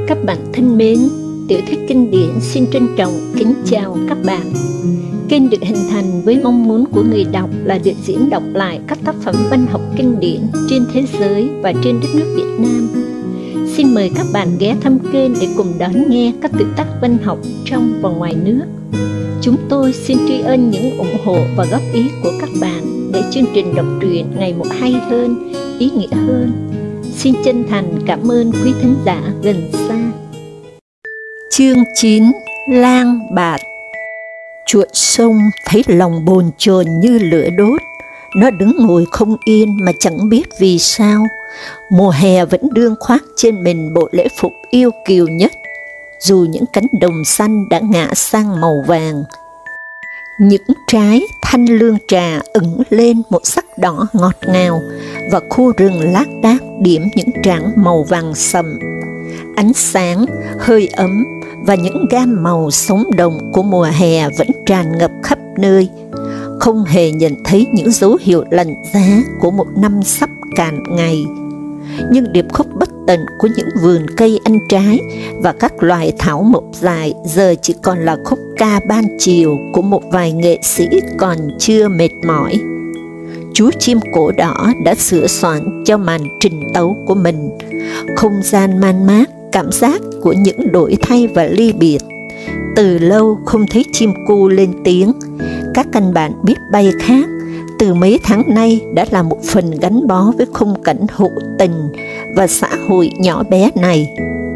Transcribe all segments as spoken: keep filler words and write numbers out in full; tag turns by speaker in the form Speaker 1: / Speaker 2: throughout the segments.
Speaker 1: Các bạn thân mến, Tiểu thuyết kinh điển xin trân trọng kính chào các bạn. Kênh được hình thành với mong muốn của người đọc là được diễn đọc lại các tác phẩm văn học kinh điển trên thế giới và trên đất nước Việt Nam. Xin mời các bạn ghé thăm kênh để cùng đón nghe các tự tác văn học trong và ngoài nước. Chúng tôi xin tri ân những ủng hộ và góp ý của các bạn để chương trình đọc truyện ngày một hay hơn, ý nghĩa hơn. Xin chân thành cảm ơn quý thính giả gần xa. Chương chín. Lang bạt. Chuột sông thấy lòng bồn chồn như lửa đốt. Nó đứng ngồi không yên mà chẳng biết vì sao. Mùa hè vẫn đương khoác trên mình bộ lễ phục yêu kiều nhất, dù những cánh đồng xanh đã ngả sang màu vàng. Những trái thanh lương trà ửng lên một sắc đỏ ngọt ngào, và khu rừng lác đác điểm những trảng màu vàng sậm. Ánh sáng, hơi ấm và những gam màu sống động của mùa hè vẫn tràn ngập khắp nơi, không hề nhận thấy những dấu hiệu lạnh giá của một năm sắp cạn ngày. Nhưng điệp khúc bất tận của những vườn cây ăn trái và các loài thảo mộc dài giờ chỉ còn là khúc ca ban chiều của một vài nghệ sĩ còn chưa mệt mỏi. Chú chim cổ đỏ đã sửa soạn cho màn trình tấu của mình, không gian man mác, cảm giác của những đổi thay và ly biệt. Từ lâu không thấy chim cu lên tiếng, các căn bản biết bay khác từ mấy tháng nay đã là một phần gắn bó với khung cảnh hữu tình và xã hội nhỏ bé này.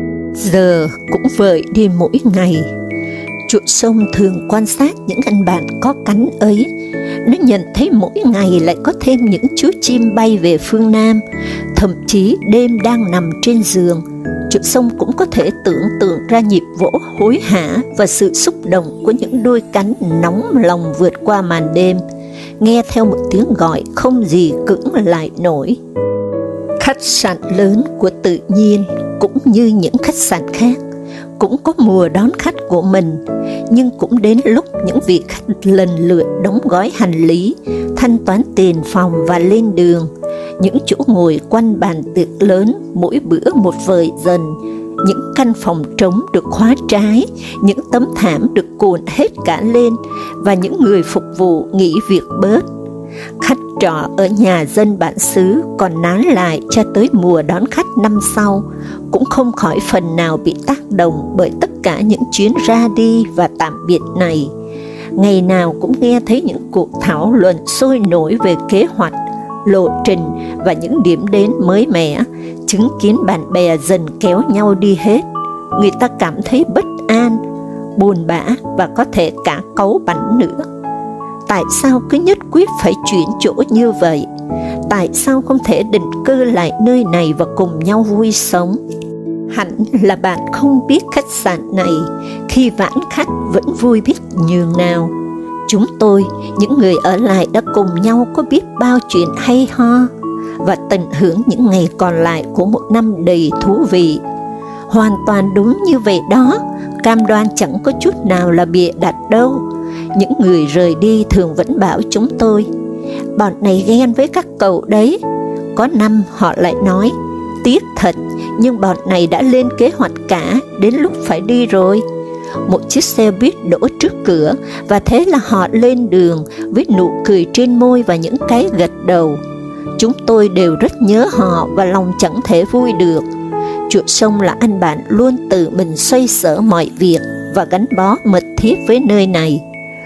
Speaker 1: Giờ cũng vợi đi mỗi ngày. Chuột sông thường quan sát những anh bạn có cánh ấy. Nó nhận thấy mỗi ngày lại có thêm những chú chim bay về phương Nam. Thậm chí đêm đang nằm trên giường, chuột sông cũng có thể tưởng tượng ra nhịp vỗ hối hả và sự xúc động của những đôi cánh nóng lòng vượt qua màn đêm, nghe theo một tiếng gọi không gì cưỡng lại nổi. Khách sạn lớn của tự nhiên cũng như những khách sạn khác cũng có mùa đón khách của mình, nhưng cũng đến lúc những vị khách lần lượt đóng gói hành lý, thanh toán tiền phòng và lên đường. Những chỗ ngồi quanh bàn tiệc lớn mỗi bữa một vời dần, những căn phòng trống được khóa trái, những tấm thảm được cuộn hết cả lên, và những người phục vụ nghỉ việc bớt. Khách trọ ở nhà dân bản xứ còn nán lại cho tới mùa đón khách năm sau, cũng không khỏi phần nào bị tác động bởi tất cả những chuyến ra đi và tạm biệt này. Ngày nào cũng nghe thấy những cuộc thảo luận sôi nổi về kế hoạch, lộ trình và những điểm đến mới mẻ, chứng kiến bạn bè dần kéo nhau đi hết. Người ta cảm thấy bất an, buồn bã và có thể cả cáu bẳn nữa. Tại sao cứ nhất quyết phải chuyển chỗ như vậy? Tại sao không thể định cư lại nơi này và cùng nhau vui sống? Hẳn là bạn không biết khách sạn này khi vãn khách vẫn vui biết nhường nào. Chúng tôi, những người ở lại đã cùng nhau có biết bao chuyện hay ho và tận hưởng những ngày còn lại của một năm đầy thú vị. Hoàn toàn đúng như vậy đó, cam đoan chẳng có chút nào là bịa đặt đâu. Những người rời đi thường vẫn bảo chúng tôi, bọn này ghen với các cậu đấy. Có năm họ lại nói, tiếc thật, nhưng bọn này đã lên kế hoạch cả, đến lúc phải đi rồi. Một chiếc xe buýt đỗ trước cửa, và thế là họ lên đường với nụ cười trên môi và những cái gật đầu. Chúng tôi đều rất nhớ họ và lòng chẳng thể vui được. Chuột sông là anh bạn luôn tự mình xoay sở mọi việc và gắn bó mật thiết với nơi này.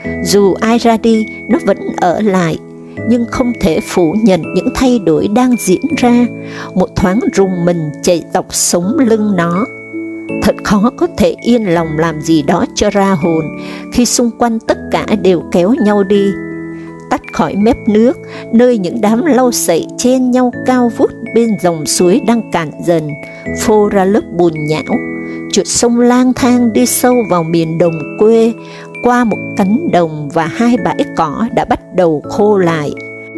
Speaker 1: Dù ai ra đi, nó vẫn ở lại, nhưng không thể phủ nhận những thay đổi đang diễn ra, một thoáng rùng mình chạy dọc sống lưng nó. Thật khó có thể yên lòng làm gì đó cho ra hồn khi xung quanh tất cả đều kéo nhau đi. Tách khỏi mép nước, nơi những đám lau sậy chen nhau cao vút bên dòng suối đang cạn dần, phô ra lớp bùn nhão. Chuột sông lang thang đi sâu vào miền đồng quê, qua một cánh đồng và hai bãi cỏ đã bắt đầu khô lại.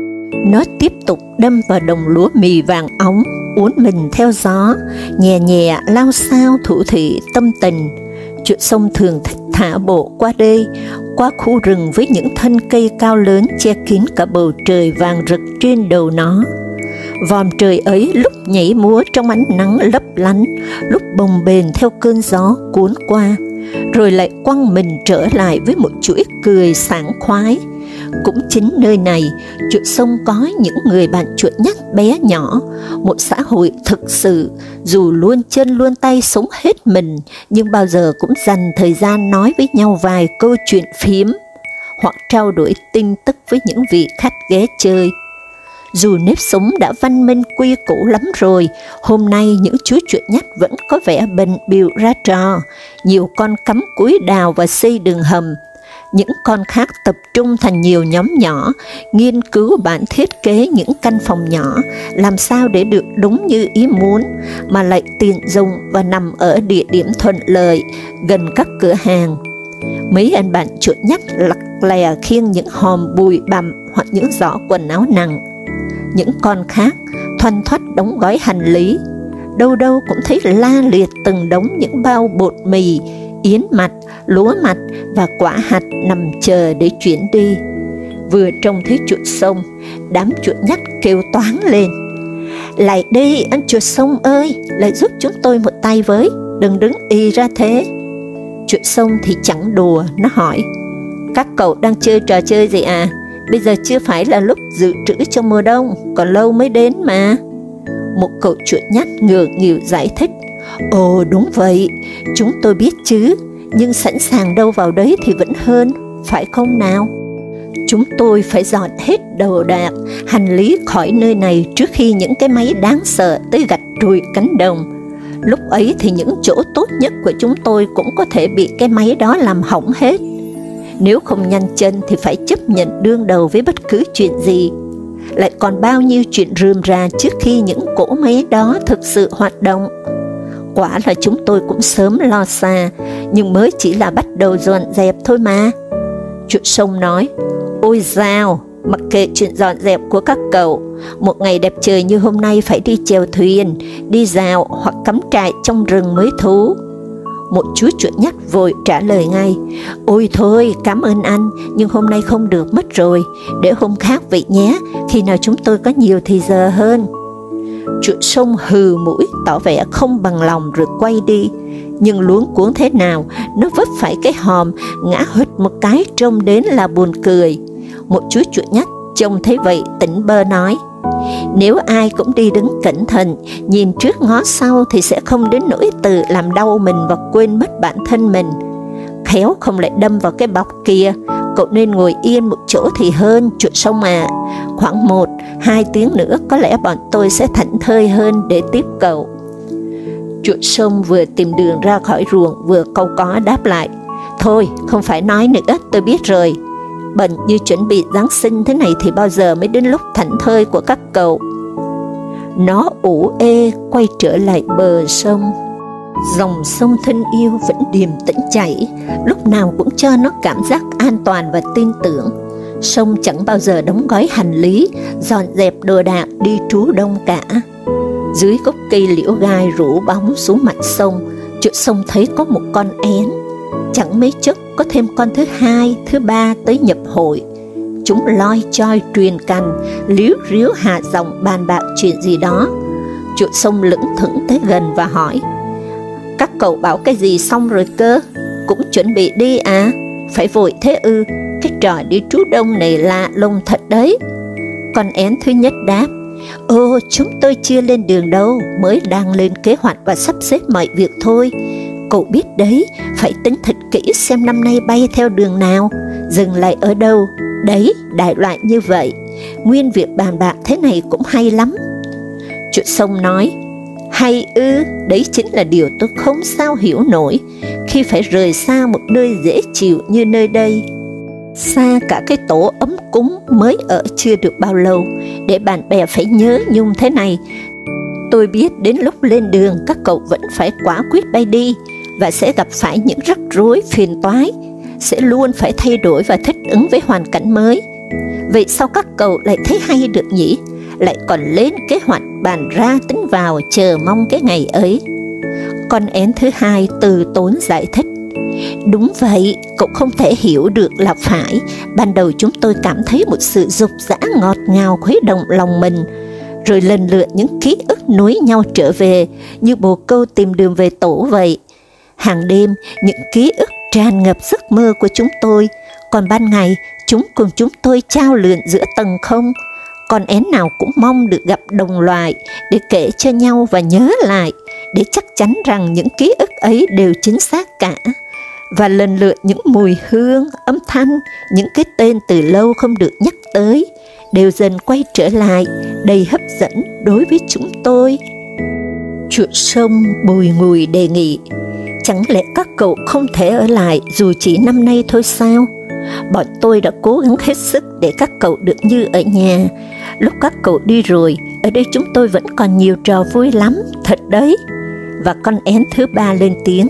Speaker 1: Nó tiếp tục đâm vào đồng lúa mì vàng óng, uốn mình theo gió, nhẹ nhẹ lao sao thủ thỉ tâm tình. Chuột sông thường thích thả bộ qua đây, qua khu rừng với những thân cây cao lớn che kín cả bầu trời vàng rực trên đầu nó. Vòm trời ấy lúc nhảy múa trong ánh nắng lấp lánh, lúc bồng bềnh theo cơn gió cuốn qua, rồi lại quăng mình trở lại với một chuỗi cười sảng khoái. Cũng chính nơi này, chuột sông có những người bạn chuột nhắt bé nhỏ, một xã hội thực sự, dù luôn chân luôn tay sống hết mình, nhưng bao giờ cũng dành thời gian nói với nhau vài câu chuyện phím, hoặc trao đổi tin tức với những vị khách ghé chơi. Dù nếp sống đã văn minh quy củ lắm rồi, hôm nay những chú chuột nhắt vẫn có vẻ bận bịu ra trò, nhiều con cắm cúi đào và xây đường hầm, những con khác tập trung thành nhiều nhóm nhỏ, nghiên cứu bản thiết kế những căn phòng nhỏ, làm sao để được đúng như ý muốn, mà lại tiện dùng và nằm ở địa điểm thuận lợi, gần các cửa hàng. Mấy anh bạn chuột nhắt lặc lè khiêng những hòm bụi bặm hoặc những giỏ quần áo nặng. Những con khác thoăn thoắt đóng gói hành lý, đâu đâu cũng thấy la liệt từng đống những bao bột mì, yến mạch, lúa mạch và quả hạch nằm chờ để chuyển đi. Vừa trông thấy chuột sông, đám chuột nhắt kêu toáng lên: "Lại đây anh chuột sông ơi, lại giúp chúng tôi một tay với, đừng đứng y ra thế." Chuột sông thì chẳng đùa, nó hỏi: "Các cậu đang chơi trò chơi gì à? Bây giờ chưa phải là lúc dự trữ cho mùa đông, còn lâu mới đến mà." Một cậu chuột nhắt ngượng nghịu giải thích: "Ồ đúng vậy, chúng tôi biết chứ, nhưng sẵn sàng đâu vào đấy thì vẫn hơn, phải không nào? Chúng tôi phải dọn hết đồ đạc, hành lý khỏi nơi này trước khi những cái máy đáng sợ tới gặt trụi cánh đồng. Lúc ấy thì những chỗ tốt nhất của chúng tôi cũng có thể bị cái máy đó làm hỏng hết. Nếu không nhanh chân thì phải chấp nhận đương đầu với bất cứ chuyện gì. Lại còn bao nhiêu chuyện rườm rà trước khi những cỗ máy đó thực sự hoạt động. Quả là chúng tôi cũng sớm lo xa, nhưng mới chỉ là bắt đầu dọn dẹp thôi mà." Chuột sông nói: "Ôi dào, mặc kệ chuyện dọn dẹp của các cậu, một ngày đẹp trời như hôm nay phải đi chèo thuyền, đi dạo hoặc cắm trại trong rừng mới thú." Một chú chuột nhắt vội trả lời ngay: "Ôi thôi, cảm ơn anh, nhưng hôm nay không được mất rồi, để hôm khác vậy nhé, khi nào chúng tôi có nhiều thì giờ hơn." Chuột sông hừ mũi tỏ vẻ không bằng lòng rồi quay đi, nhưng luống cuống thế nào, nó vấp phải cái hòm, ngã hụt một cái trông đến là buồn cười. Một chú chuột nhắt trông thấy vậy tỉnh bơ nói: "Nếu ai cũng đi đứng cẩn thận, nhìn trước ngó sau thì sẽ không đến nỗi tự làm đau mình và quên mất bản thân mình. Khéo không lại đâm vào cái bọc kia, cậu nên ngồi yên một chỗ thì hơn, chuột sông à. Khoảng một, hai tiếng nữa có lẽ bọn tôi sẽ thảnh thơi hơn để tiếp cậu." Chuột sông vừa tìm đường ra khỏi ruộng vừa câu có đáp lại: "Thôi, không phải nói nữa, tôi biết rồi. Bận như chuẩn bị Giáng sinh thế này thì bao giờ mới đến lúc thảnh thơi của các cậu." Nó ủ ê quay trở lại bờ sông. Dòng sông thân yêu vẫn điềm tĩnh chảy, lúc nào cũng cho nó cảm giác an toàn và tin tưởng. Sông chẳng bao giờ đóng gói hành lý, dọn dẹp đồ đạc đi trú đông cả. Dưới gốc cây liễu gai rủ bóng xuống mặt sông, chuột sông thấy có một con én. Chẳng mấy chốc có thêm con thứ hai, thứ ba tới nhập hội. Chúng loi choi truyền cành, líu ríu hạ giọng bàn bạc chuyện gì đó. Chuột sông lững thững tới gần và hỏi: "Các cậu bảo cái gì xong rồi cơ? Cũng chuẩn bị đi à? Phải vội thế ư? Cái trò đi trú đông này lạ lùng thật đấy." Con én thứ nhất đáp: "Ồ, chúng tôi chưa lên đường đâu, mới đang lên kế hoạch và sắp xếp mọi việc thôi. Cậu biết đấy, phải tính thật kỹ xem năm nay bay theo đường nào, dừng lại ở đâu. Đấy, đại loại như vậy. Nguyên việc bàn bạc thế này cũng hay lắm." Chuột sông nói: "Hay ư? Đấy chính là điều tôi không sao hiểu nổi, khi phải rời xa một nơi dễ chịu như nơi đây. Xa cả cái tổ ấm cúng mới ở chưa được bao lâu, để bạn bè phải nhớ nhung thế này. Tôi biết đến lúc lên đường các cậu vẫn phải quả quyết bay đi, và sẽ gặp phải những rắc rối phiền toái, sẽ luôn phải thay đổi và thích ứng với hoàn cảnh mới. Vậy sao các cậu lại thấy hay được nhỉ? Lại còn lên kế hoạch bàn ra tính vào, chờ mong cái ngày ấy." Con én thứ hai từ tốn giải thích: "Đúng vậy, cậu không thể hiểu được là phải. Ban đầu chúng tôi cảm thấy một sự dục dã ngọt ngào khuấy động lòng mình. rồi lần lượt những ký ức nối nhau trở về như bồ câu tìm đường về tổ vậy. Hàng đêm, những ký ức tràn ngập giấc mơ của chúng tôi, còn ban ngày, chúng cùng chúng tôi chao lượn giữa tầng không. Con én nào cũng mong được gặp đồng loại để kể cho nhau và nhớ lại, để chắc chắn rằng những ký ức ấy đều chính xác cả. Và lần lượt những mùi hương, âm thanh, những cái tên từ lâu không được nhắc tới, đều dần quay trở lại, đầy hấp dẫn đối với chúng tôi. Chuột sông bùi ngùi đề nghị, chẳng lẽ các cậu không thể ở lại dù chỉ năm nay thôi sao? Bọn tôi đã cố gắng hết sức để các cậu được như ở nhà. Lúc các cậu đi rồi, ở đây chúng tôi vẫn còn nhiều trò vui lắm, thật đấy. Và con én thứ ba lên tiếng,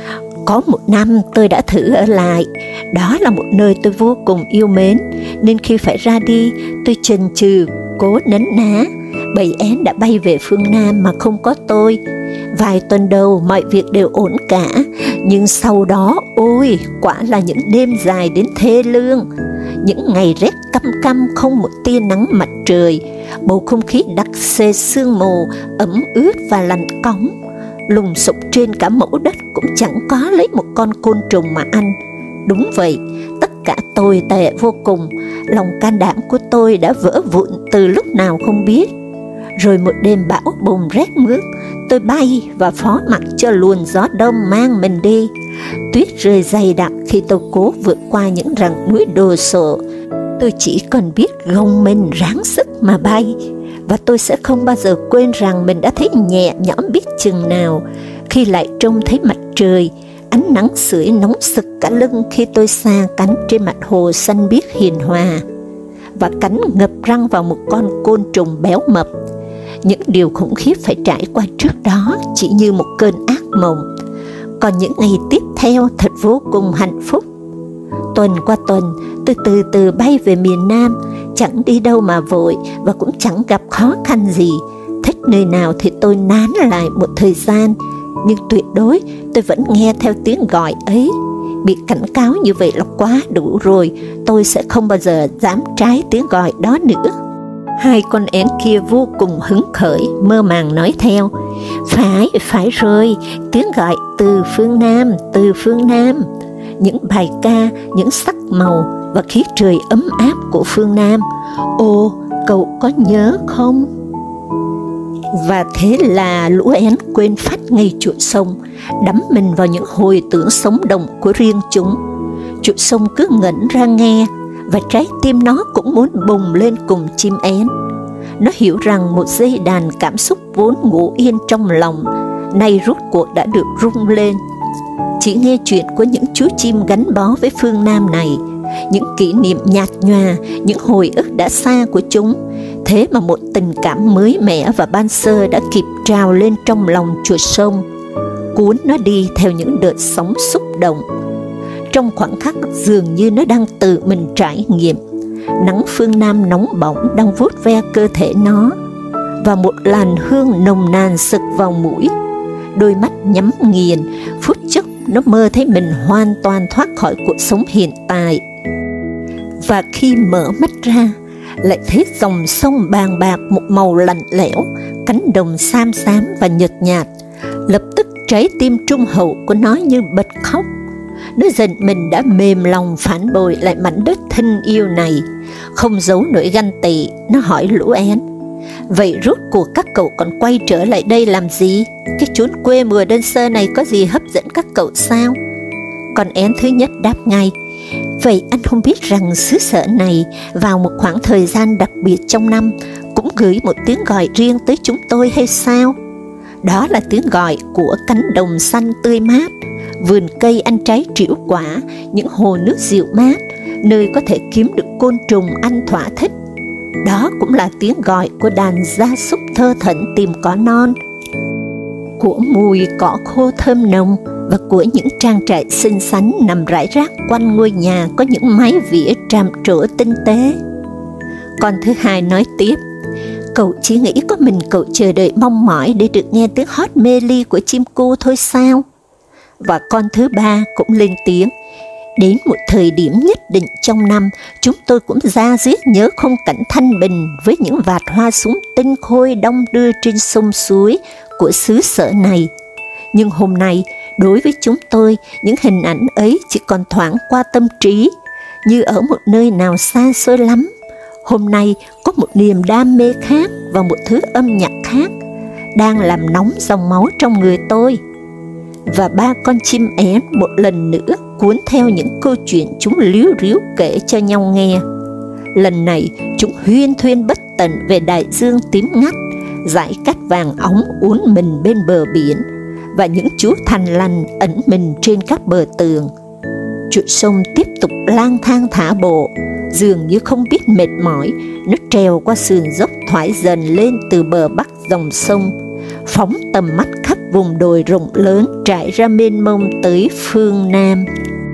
Speaker 1: có một năm tôi đã thử ở lại, đó là một nơi tôi vô cùng yêu mến, nên khi phải ra đi, tôi chần chừ, cố nấn ná. Bầy én đã bay về phương Nam mà không có tôi. Vài tuần đầu mọi việc đều ổn cả, nhưng sau đó, ôi, quả là những đêm dài đến thê lương. Những ngày rét căm căm không một tia nắng mặt trời, bầu không khí đặc xê sương mù, ẩm ướt và lạnh cóng. Lùng sục trên cả mẫu đất cũng chẳng có lấy một con côn trùng mà ăn. Đúng vậy, tất cả tồi tệ vô cùng, lòng can đảm của tôi đã vỡ vụn từ lúc nào không biết. Rồi một đêm bão bùng rét mướt, tôi bay và phó mặc cho luồng gió đông mang mình đi. Tuyết rơi dày đặc khi tôi cố vượt qua những rặng núi đồ sộ. Tôi chỉ còn biết gồng mình ráng sức mà bay, và tôi sẽ không bao giờ quên rằng mình đã thấy nhẹ nhõm biết chừng nào khi lại trông thấy mặt trời, ánh nắng sưởi nóng sực cả lưng khi tôi sa cánh trên mặt hồ xanh biếc hiền hòa, và cánh ngập răng vào một con côn trùng béo mập. Những điều khủng khiếp phải trải qua trước đó chỉ như một cơn ác mộng, còn những ngày tiếp theo thật vô cùng hạnh phúc. Tuần qua tuần, tôi từ từ bay về miền Nam, chẳng đi đâu mà vội và cũng chẳng gặp khó khăn gì. Thích nơi nào thì tôi nán lại một thời gian, nhưng tuyệt đối tôi vẫn nghe theo tiếng gọi ấy. Bị cảnh cáo như vậy là quá đủ rồi, tôi sẽ không bao giờ dám trái tiếng gọi đó nữa. Hai con én kia vô cùng hứng khởi, mơ màng nói theo, phải, phải rồi, tiếng gọi từ phương Nam, từ phương Nam. Những bài ca, những sắc màu và khí trời ấm áp của phương Nam. Ồ, cậu có nhớ không? Và thế là lũ én quên phát ngay chuột sông, đắm mình vào những hồi tưởng sống động của riêng chúng. Chuột sông cứ ngẩn ra nghe, và trái tim nó cũng muốn bùng lên cùng chim én. Nó hiểu rằng một dây đàn cảm xúc vốn ngủ yên trong lòng, nay rút cuộc đã được rung lên. Chỉ nghe chuyện của những chú chim gắn bó với phương Nam này, những kỷ niệm nhạt nhòa, những hồi ức đã xa của chúng, thế mà một tình cảm mới mẻ và ban sơ đã kịp trào lên trong lòng chuột sông, cuốn nó đi theo những đợt sóng xúc động. Trong khoảnh khắc dường như nó đang tự mình trải nghiệm, nắng phương Nam nóng bỏng đang vuốt ve cơ thể nó, và một làn hương nồng nàn sực vào mũi. Đôi mắt nhắm nghiền, phút chốc nó mơ thấy mình hoàn toàn thoát khỏi cuộc sống hiện tại. Và khi mở mắt ra, lại thấy dòng sông bàng bạc một màu lạnh lẽo, cánh đồng xám xám và nhợt nhạt. Lập tức trái tim trung hậu của nó như bật khóc. Nó giận mình đã mềm lòng phản bội lại mảnh đất thân yêu này. Không giấu nỗi ganh tị, nó hỏi lũ én, vậy rốt cuộc các cậu còn quay trở lại đây làm gì? Cái chốn quê mùa đơn sơ này có gì hấp dẫn các cậu sao? Con én thứ nhất đáp ngay, vậy anh không biết rằng xứ sở này vào một khoảng thời gian đặc biệt trong năm cũng gửi một tiếng gọi riêng tới chúng tôi hay sao? Đó là tiếng gọi của cánh đồng xanh tươi mát, vườn cây ăn trái trĩu quả, những hồ nước dịu mát, nơi có thể kiếm được côn trùng ăn thỏa thích. Đó cũng là tiếng gọi của đàn gia súc thơ thẩn tìm cỏ non, của mùi cỏ khô thơm nồng, và của những trang trại xinh xắn nằm rải rác quanh ngôi nhà có những mái vỉa tràm trổ tinh tế. Con thứ hai nói tiếp, cậu chỉ nghĩ có mình cậu chờ đợi mong mỏi để được nghe tiếng hót mê ly của chim cu thôi sao? Và con thứ ba cũng lên tiếng, Đến một thời điểm nhất định trong năm, chúng tôi cũng da diết nhớ khung cảnh thanh bình với những vạt hoa súng tinh khôi đong đưa trên sông suối của xứ sở này. Nhưng hôm nay, đối với chúng tôi, những hình ảnh ấy chỉ còn thoáng qua tâm trí, như ở một nơi nào xa xôi lắm. Hôm nay có một niềm đam mê khác và một thứ âm nhạc khác đang làm nóng dòng máu trong người tôi. Và ba con chim én một lần nữa cuốn theo những câu chuyện chúng líu ríu kể cho nhau nghe. Lần này chúng huyên thuyên bất tận về đại dương tím ngắt, dải cát vàng óng uốn mình bên bờ biển, và những chú thằn lằn ẩn mình trên các bờ tường. Chuỗi sông tiếp tục lang thang thả bộ, dường như không biết mệt mỏi, nó trèo qua sườn dốc thoải dần lên từ bờ bắc dòng sông, phóng tầm mắt khắp vùng đồi rộng lớn trải ra mênh mông tới phương Nam.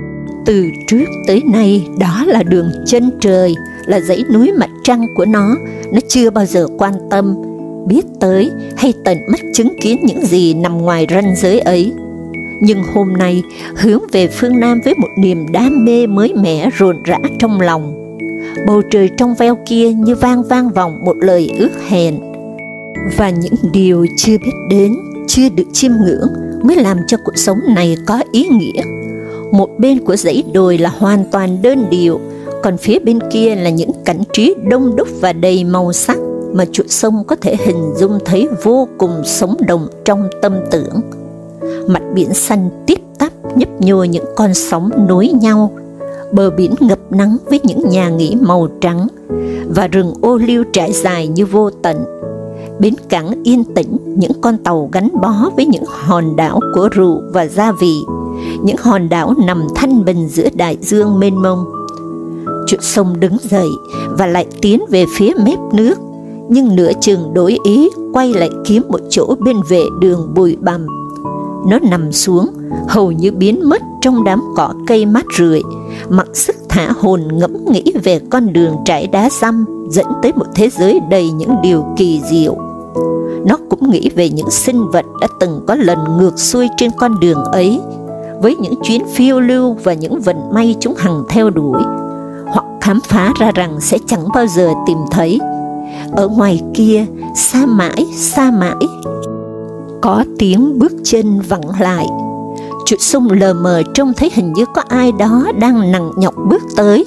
Speaker 1: Từ trước tới nay, đó là đường chân trời, là dãy núi mặt trăng của nó, nó chưa bao giờ quan tâm, biết tới hay tận mắt chứng kiến những gì nằm ngoài ranh giới ấy. Nhưng hôm nay, hướng về phương Nam với một niềm đam mê mới mẻ rộn rã trong lòng. Bầu trời trong veo kia như vang vang vọng một lời ước hẹn. Và những điều chưa biết đến, chưa được chiêm ngưỡng mới làm cho cuộc sống này có ý nghĩa. Một bên của dãy đồi là hoàn toàn đơn điệu, còn phía bên kia là những cảnh trí đông đúc và đầy màu sắc mà chuỗi sông có thể hình dung thấy vô cùng sống động trong tâm tưởng. Mặt biển xanh tít tắp nhấp nhô những con sóng nối nhau, bờ biển ngập nắng với những nhà nghỉ màu trắng, và rừng ô liu trải dài như vô tận. Bến cảng yên tĩnh, những con tàu gắn bó với những hòn đảo của rượu và gia vị, những hòn đảo nằm thanh bình giữa đại dương mênh mông. Chuỗi sông đứng dậy và lại tiến về phía mép nước, nhưng nửa chừng đổi ý quay lại kiếm một chỗ bên vệ đường bụi bặm. Nó nằm xuống, hầu như biến mất trong đám cỏ cây mát rượi, mặc sức thả hồn ngẫm nghĩ về con đường trải đá răm dẫn tới một thế giới đầy những điều kỳ diệu. Nó cũng nghĩ về những sinh vật đã từng có lần ngược xuôi trên con đường ấy, với những chuyến phiêu lưu và những vận may chúng hằng theo đuổi, hoặc khám phá ra rằng sẽ chẳng bao giờ tìm thấy. Ở ngoài kia, xa mãi, xa mãi, có tiếng bước chân vẳng lại. Chuỗi sông lờ mờ trông thấy hình như có ai đó đang nằng nhọc bước tới.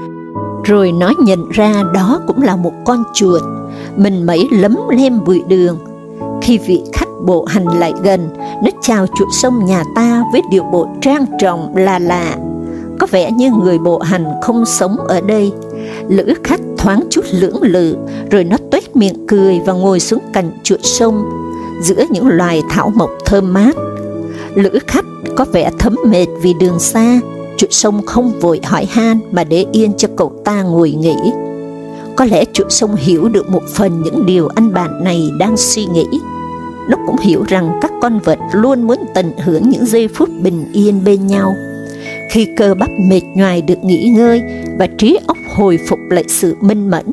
Speaker 1: Rồi nó nhận ra đó cũng là một con chuột, mình mẩy lấm lem bụi đường. Khi vị khách bộ hành lại gần, nó chào chuỗi sông nhà ta với điệu bộ trang trọng là lạ, có vẻ như người bộ hành không sống ở đây. Lữ khách thoáng chút lưỡng lự, rồi nó tuét miệng cười và ngồi xuống cạnh chuỗi sông, giữa những loài thảo mộc thơm mát. Lữ khách có vẻ thấm mệt vì đường xa, chuỗi sông không vội hỏi han mà để yên cho cậu ta ngồi nghỉ. Có lẽ chuỗi sông hiểu được một phần những điều anh bạn này đang suy nghĩ. Nó cũng hiểu rằng các con vật luôn muốn tận hưởng những giây phút bình yên bên nhau, khi cơ bắp mệt nhoài được nghỉ ngơi và trí óc hồi phục lại sự minh mẫn.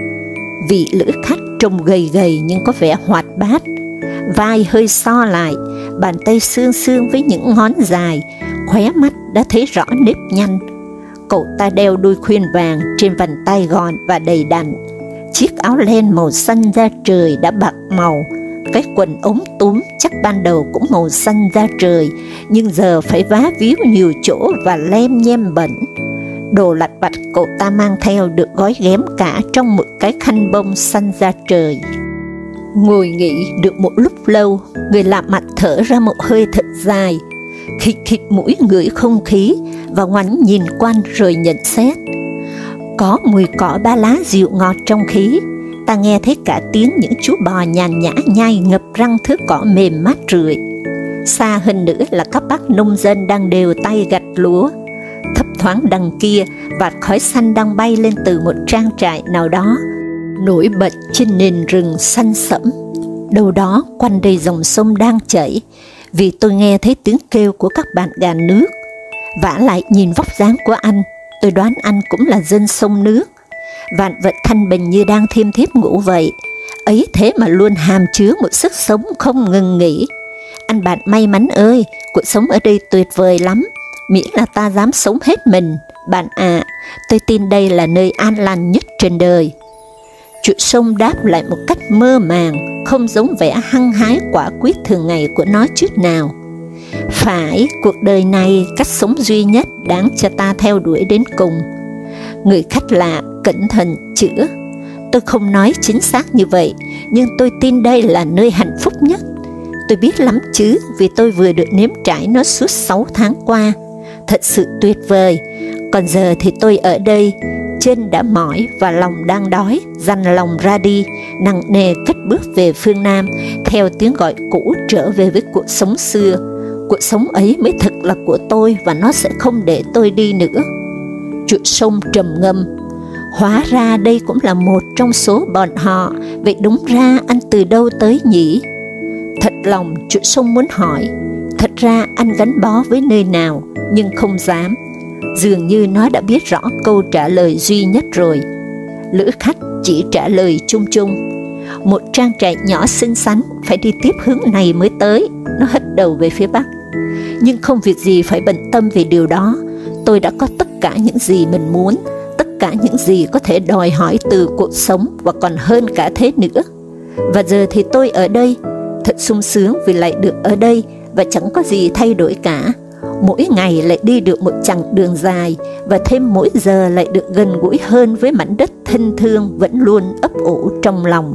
Speaker 1: Vị lữ khách trông gầy gầy nhưng có vẻ hoạt bát, vai hơi so lại, bàn tay xương xương với những ngón dài, khóe mắt đã thấy rõ nếp nhăn. Cậu ta đeo đôi khuyên vàng trên vành tay gọn và đầy đặn, chiếc áo len màu xanh da trời đã bạc màu, cái quần ống túm chắc ban đầu cũng màu xanh da trời, nhưng giờ phải vá víu nhiều chỗ và lem nhem bẩn. Đồ lặt vặt cậu ta mang theo được gói ghém cả trong một cái khăn bông xanh da trời. Ngồi nghỉ được một lúc lâu, người lạ mặt thở ra một hơi thật dài, khịt khịt mũi ngửi không khí và ngoảnh nhìn quanh rồi nhận xét. Có mùi cỏ ba lá dịu ngọt trong khí, ta nghe thấy cả tiếng những chú bò nhàn nhã nhai ngập răng thớ cỏ mềm mát rượi. Xa hơn nữa là các bác nông dân đang đều tay gặt lúa. Thấp thoáng đằng kia, vạt khói xanh đang bay lên từ một trang trại nào đó, nổi bật trên nền rừng xanh sẫm. Đâu đó quanh đây dòng sông đang chảy, vì tôi nghe thấy tiếng kêu của các bạn gà nước. Vả lại nhìn vóc dáng của anh, tôi đoán anh cũng là dân sông nước. Vạn vật thanh bình như đang thiêm thiếp ngủ vậy, ấy thế mà luôn hàm chứa một sức sống không ngừng nghỉ. Anh bạn may mắn ơi, cuộc sống ở đây tuyệt vời lắm. miễn là ta dám sống hết mình. Bạn ạ, à, tôi tin đây là nơi an lành nhất trên đời. Chuột sông đáp lại một cách mơ màng, không giống vẻ hăng hái quả quyết thường ngày của nó chút nào. Phải, cuộc đời này cách sống duy nhất đáng cho ta theo đuổi đến cùng. Người khách lạ cẩn thận chữa. Tôi không nói chính xác như vậy, nhưng tôi tin đây là nơi hạnh phúc nhất. Tôi biết lắm chứ, vì tôi vừa được nếm trải nó suốt sáu tháng qua. Thật sự tuyệt vời. Còn giờ thì tôi ở đây, chân đã mỏi và lòng đang đói, dằn lòng ra đi, nặng nề cất bước về phương Nam, theo tiếng gọi cũ trở về với cuộc sống xưa. Cuộc sống ấy mới thực là của tôi và nó sẽ không để tôi đi nữa. Chuột sông trầm ngâm. Hóa ra đây cũng là một trong số bọn họ, vậy đúng ra anh từ đâu tới nhỉ? Thật lòng chuột sông muốn hỏi, thật ra anh gắn bó với nơi nào, nhưng không dám. Dường như nó đã biết rõ câu trả lời duy nhất rồi. Lữ khách chỉ trả lời chung chung. Một trang trại nhỏ xinh xắn, phải đi tiếp hướng này mới tới. Nó hất đầu về phía bắc. Nhưng không việc gì phải bận tâm về điều đó. Tôi đã có tất cả những gì mình muốn, tất cả những gì có thể đòi hỏi từ cuộc sống và còn hơn cả thế nữa. Và giờ thì tôi ở đây, thật sung sướng vì lại được ở đây và chẳng có gì thay đổi cả. Mỗi ngày lại đi được một chặng đường dài và thêm mỗi giờ lại được gần gũi hơn với mảnh đất thân thương vẫn luôn ấp ủ trong lòng.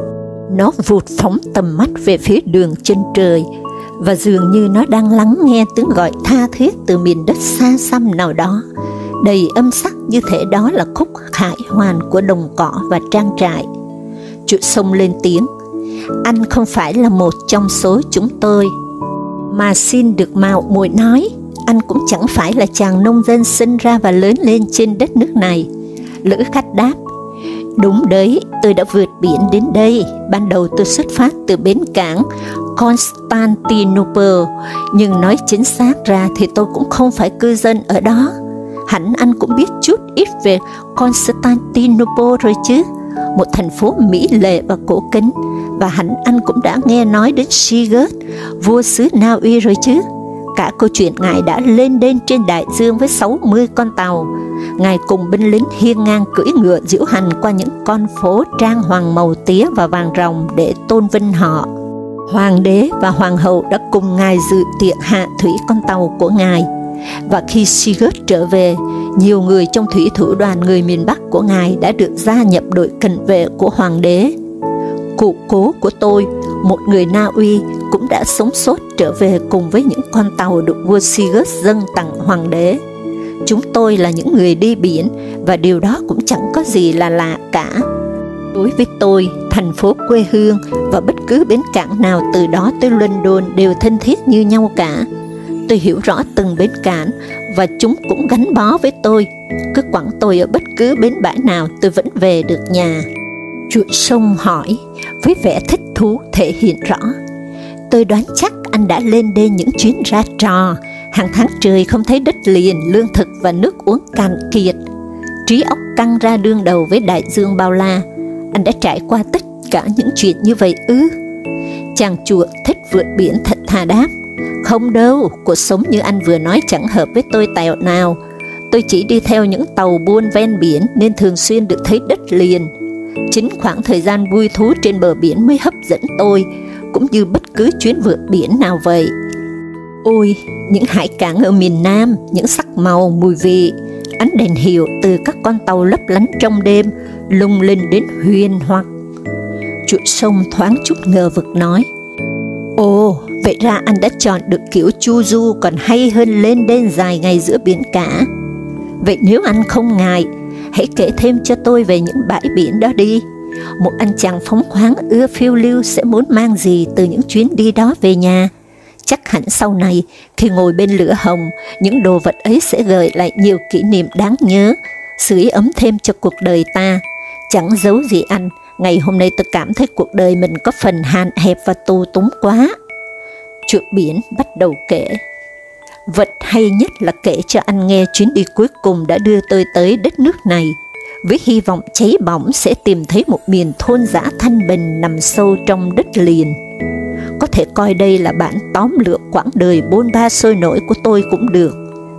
Speaker 1: Nó vụt phóng tầm mắt về phía đường chân trời và dường như nó đang lắng nghe tiếng gọi tha thiết từ miền đất xa xăm nào đó, đầy âm sắc như thể đó là khúc khải hoàn của đồng cỏ và trang trại. Chuột sông lên tiếng. Anh không phải là một trong số chúng tôi. Mà xin được mạo muội nói, anh cũng chẳng phải là chàng nông dân sinh ra và lớn lên trên đất nước này. Lữ khách đáp. Đúng đấy, tôi đã vượt biển đến đây. Ban đầu tôi xuất phát từ bến cảng Constantinople, nhưng nói chính xác ra thì tôi cũng không phải cư dân ở đó. Hẳn anh cũng biết chút ít về Constantinople rồi chứ, một thành phố mỹ lệ và cổ kính. Và hẳn anh cũng đã nghe nói đến Sigurd, vua xứ Na Uy rồi chứ. Cả câu chuyện ngài đã lên đên trên đại dương với sáu mươi con tàu. Ngài cùng binh lính hiên ngang cưỡi ngựa diễu hành qua những con phố trang hoàng màu tía và vàng ròng để tôn vinh họ. Hoàng đế và hoàng hậu đã cùng ngài dự tiệc hạ thủy con tàu của ngài. Và khi Sigurd trở về, nhiều người trong thủy thủ đoàn người miền Bắc của ngài đã được gia nhập đội cận vệ của hoàng đế. Cụ cố của tôi, một người Na Uy, cũng đã sống sót trở về cùng với những con tàu được vua Sigurd dâng tặng hoàng đế. Chúng tôi là những người đi biển, và điều đó cũng chẳng có gì là lạ cả. Đối với tôi, thành phố quê hương và bất cứ bến cảng nào từ đó tới London đều thân thiết như nhau cả. Tôi hiểu rõ từng bến cảng, và chúng cũng gắn bó với tôi. Cứ quẳng tôi ở bất cứ bến bãi nào, tôi vẫn về được nhà. Chuột sông hỏi, với vẻ thích thú thể hiện rõ. Tôi đoán chắc anh đã lên đên những chuyến ra trò, hàng tháng trời không thấy đất liền, lương thực và nước uống cạn kiệt. Trí óc căng ra đương đầu với đại dương bao la. Anh đã trải qua tất cả những chuyện như vậy ư? Chàng chuột thích vượt biển thật thà đáp. Không đâu, cuộc sống như anh vừa nói chẳng hợp với tôi tẹo nào. Tôi chỉ đi theo những tàu buôn ven biển nên thường xuyên được thấy đất liền. Chính khoảng thời gian vui thú trên bờ biển mới hấp dẫn tôi, cũng như bất cứ chuyến vượt biển nào vậy. Ôi, những hải cảng ở miền Nam, những sắc màu, mùi vị, ánh đèn hiệu từ các con tàu lấp lánh trong đêm, lung linh đến huyền hoặc. Chuột sông thoáng chút ngờ vực nói, ồ, vậy ra anh đã chọn được kiểu chu du còn hay hơn lên đên dài ngày giữa biển cả. Vậy nếu anh không ngại, hãy kể thêm cho tôi về những bãi biển đó đi. Một anh chàng phóng khoáng ưa phiêu lưu sẽ muốn mang gì từ những chuyến đi đó về nhà. Chắc hẳn sau này, khi ngồi bên lửa hồng, những đồ vật ấy sẽ gợi lại nhiều kỷ niệm đáng nhớ, sưởi ấm thêm cho cuộc đời ta. Chẳng giấu gì anh, ngày hôm nay tôi cảm thấy cuộc đời mình có phần hạn hẹp và tù túng quá. Chuột biển bắt đầu kể. Vật hay nhất là kể cho anh nghe chuyến đi cuối cùng đã đưa tôi tới đất nước này, với hy vọng cháy bỏng sẽ tìm thấy một miền thôn dã thanh bình nằm sâu trong đất liền. Có thể coi đây là bản tóm lược quãng đời bôn ba sôi nổi của tôi cũng được.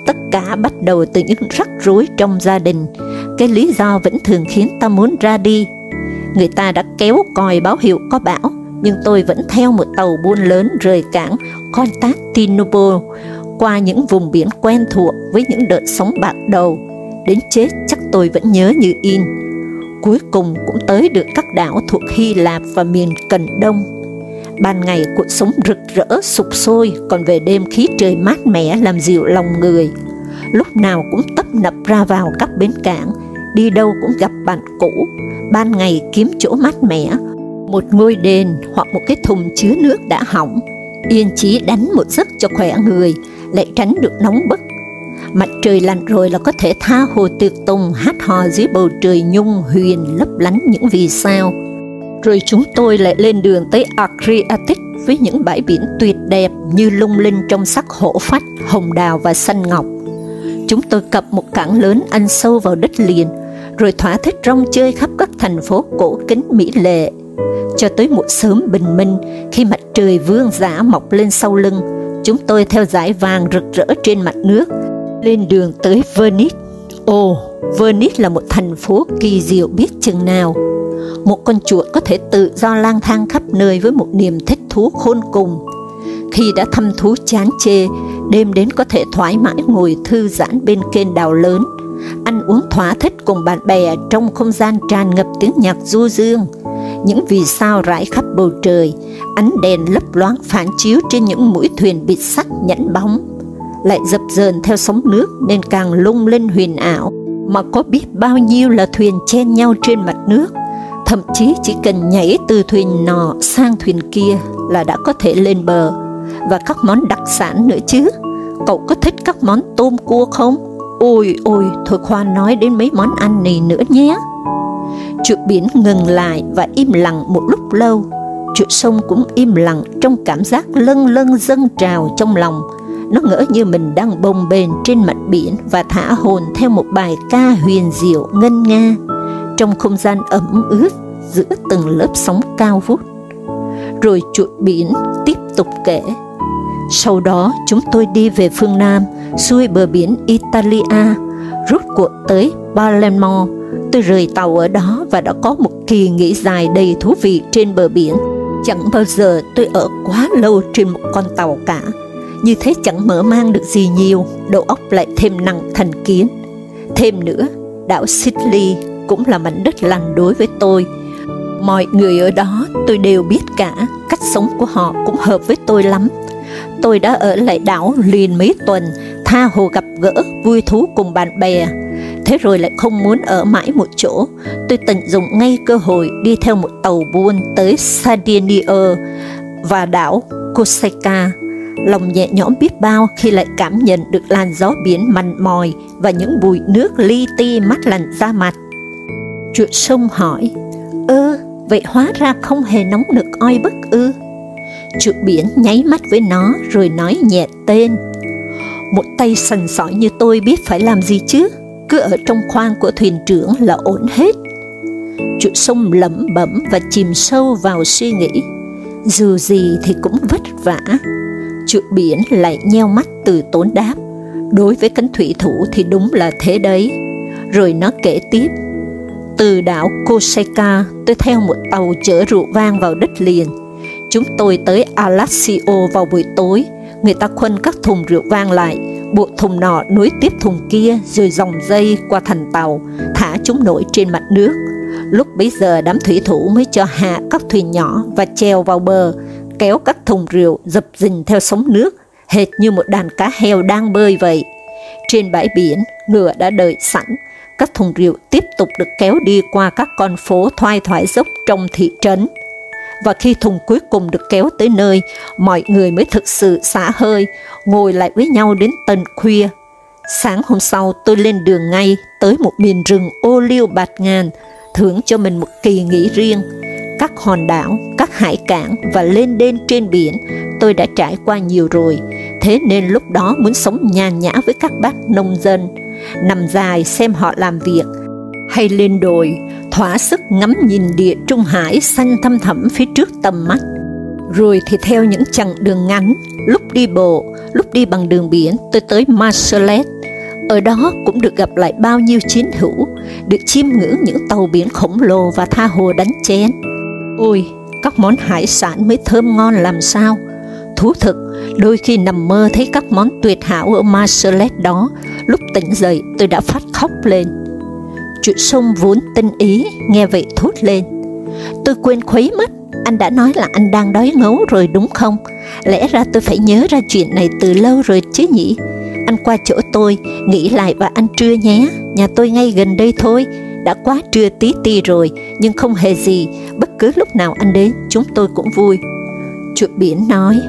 Speaker 1: tất cả bắt đầu từ những rắc rối trong gia đình. Cái lý do vẫn thường khiến ta muốn ra đi. Người ta đã kéo còi báo hiệu có bão, nhưng tôi vẫn theo một tàu buôn lớn rời cảng Constantinople qua những vùng biển quen thuộc với những đợt sóng bạc đầu. Đến chết chắc tôi vẫn nhớ như in. Cuối cùng cũng tới được các đảo thuộc Hy Lạp và miền Cận Đông. Ban ngày cuộc sống rực rỡ sục sôi, còn về đêm khí trời mát mẻ làm dịu lòng người. Lúc nào cũng tấp nập ra vào các bến cảng, đi đâu cũng gặp bạn cũ. Ban ngày kiếm chỗ mát mẻ, một ngôi đền hoặc một cái thùng chứa nước đã hỏng, yên chí đánh một giấc cho khỏe người, lại tránh được nóng bức. Mặt trời lặn rồi là có thể tha hồ tiệc tùng, hát hò dưới bầu trời nhung huyền lấp lánh những vì sao. Rồi chúng tôi lại lên đường tới Adriatic với những bãi biển tuyệt đẹp như lung linh trong sắc hổ phách, hồng đào và xanh ngọc. Chúng tôi cập một cảng lớn ăn sâu vào đất liền, rồi thỏa thích rong chơi khắp các thành phố cổ kính mỹ lệ. Cho tới một sớm bình minh, khi mặt trời vương giả mọc lên sau lưng, chúng tôi theo dải vàng rực rỡ trên mặt nước, lên đường tới Venice. Ồ, Venice là một thành phố kỳ diệu biết chừng nào. Một con chuột có thể tự do lang thang khắp nơi với một niềm thích thú khôn cùng. Khi đã thăm thú chán chê, đêm đến có thể thoải mái ngồi thư giãn bên kênh đào lớn, ăn uống thỏa thích cùng bạn bè trong không gian tràn ngập tiếng nhạc du dương. Những vì sao rải khắp bầu trời, ánh đèn lấp loáng phản chiếu trên những mũi thuyền bịt sắt nhẵn bóng, lại dập dờn theo sóng nước nên càng lung linh huyền ảo. Mà có biết bao nhiêu là thuyền chen nhau trên mặt nước, thậm chí chỉ cần nhảy từ thuyền nọ sang thuyền kia là đã có thể lên bờ. Và các món đặc sản nữa chứ. Cậu có thích các món tôm cua không? Ôi ôi, thôi khoan nói đến mấy món ăn này nữa nhé. Chuột biển ngừng lại và im lặng một lúc lâu. Chuột sông cũng im lặng trong cảm giác lâng lâng dâng trào trong lòng. Nó ngỡ như mình đang bồng bềnh trên mặt biển và thả hồn theo một bài ca huyền diệu ngân nga trong không gian ẩm ướt giữa từng lớp sóng cao vút. Rồi chuột biển tiếp tục kể. Sau đó chúng tôi đi về phương Nam, xuôi bờ biển Italia, rút cuộc tới Palermo. Tôi rời tàu ở đó và đã có một kỳ nghỉ dài đầy thú vị trên bờ biển. Chẳng bao giờ tôi ở quá lâu trên một con tàu cả. Như thế chẳng mở mang được gì nhiều, đầu óc lại thêm nặng thành kiến. Thêm nữa, đảo Sicily cũng là mảnh đất lành đối với tôi. Mọi người ở đó tôi đều biết cả, cách sống của họ cũng hợp với tôi lắm. Tôi đã ở lại đảo liền mấy tuần, tha hồ gặp gỡ, vui thú cùng bạn bè. Thế rồi lại không muốn ở mãi một chỗ, tôi tận dụng ngay cơ hội đi theo một tàu buôn tới Sardinia và đảo Corsica. Lòng nhẹ nhõm biết bao khi lại cảm nhận được làn gió biển mặn mòi và những bụi nước li ti mát lạnh da mặt. Chuột sông hỏi, ơ, vậy hóa ra không hề nóng nực oi bức ư? Chuột biển nháy mắt với nó rồi nói nhẹ tên. Một tay sành sỏi như tôi biết phải làm gì chứ, cứ ở trong khoang của thuyền trưởng là ổn hết. Chuột sông lẩm bẩm và chìm sâu vào suy nghĩ. Dù gì thì cũng vất vả. Chuột biển lại nheo mắt từ tốn đáp. Đối với cánh thủy thủ thì đúng là thế đấy. Rồi nó kể tiếp. Từ đảo Corsica, tôi theo một tàu chở rượu vang vào đất liền. Chúng tôi tới Alassio vào buổi tối. Người ta khuân các thùng rượu vang lại, buộc thùng nọ nối tiếp thùng kia, rồi dòng dây qua thành tàu, thả chúng nổi trên mặt nước. Lúc bấy giờ đám thủy thủ mới cho hạ các thuyền nhỏ và chèo vào bờ, kéo các thùng rượu dập dình theo sóng nước, hệt như một đàn cá heo đang bơi vậy. Trên bãi biển, ngựa đã đợi sẵn, các thùng rượu tiếp tục được kéo đi qua các con phố thoai thoải dốc trong thị trấn. Và khi thùng cuối cùng được kéo tới nơi, mọi người mới thực sự xả hơi, ngồi lại với nhau đến tận khuya. Sáng hôm sau tôi lên đường ngay tới một miền rừng ô liu bạt ngàn, thưởng cho mình một kỳ nghỉ riêng. Các hòn đảo, các hải cảng và lên đên trên biển tôi đã trải qua nhiều rồi, thế nên lúc đó muốn sống nhàn nhã với các bác nông dân, nằm dài xem họ làm việc, hay lên đồi, thỏa sức ngắm nhìn địa Trung Hải xanh thăm thẳm phía trước tầm mắt. Rồi thì theo những chặng đường ngắn, lúc đi bộ, lúc đi bằng đường biển, tôi tới Marseille. Ở đó cũng được gặp lại bao nhiêu chiến hữu, được chiêm ngưỡng những tàu biển khổng lồ và tha hồ đánh chén. Ôi, các món hải sản mới thơm ngon làm sao. Thú thực, đôi khi nằm mơ thấy các món tuyệt hảo ở Marseille đó, lúc tỉnh dậy tôi đã phát khóc lên. Chuyện sông vốn tinh ý, nghe vậy thốt lên. Tôi quên khuấy mất, anh đã nói là anh đang đói ngấu rồi đúng không? Lẽ ra tôi phải nhớ ra chuyện này từ lâu rồi chứ nhỉ? Anh qua chỗ tôi, nghỉ lại và ăn trưa nhé, nhà tôi ngay gần đây thôi. Đã quá trưa tí ti rồi, nhưng không hề gì, bất cứ lúc nào anh đến, chúng tôi cũng vui. Chuột biển nói,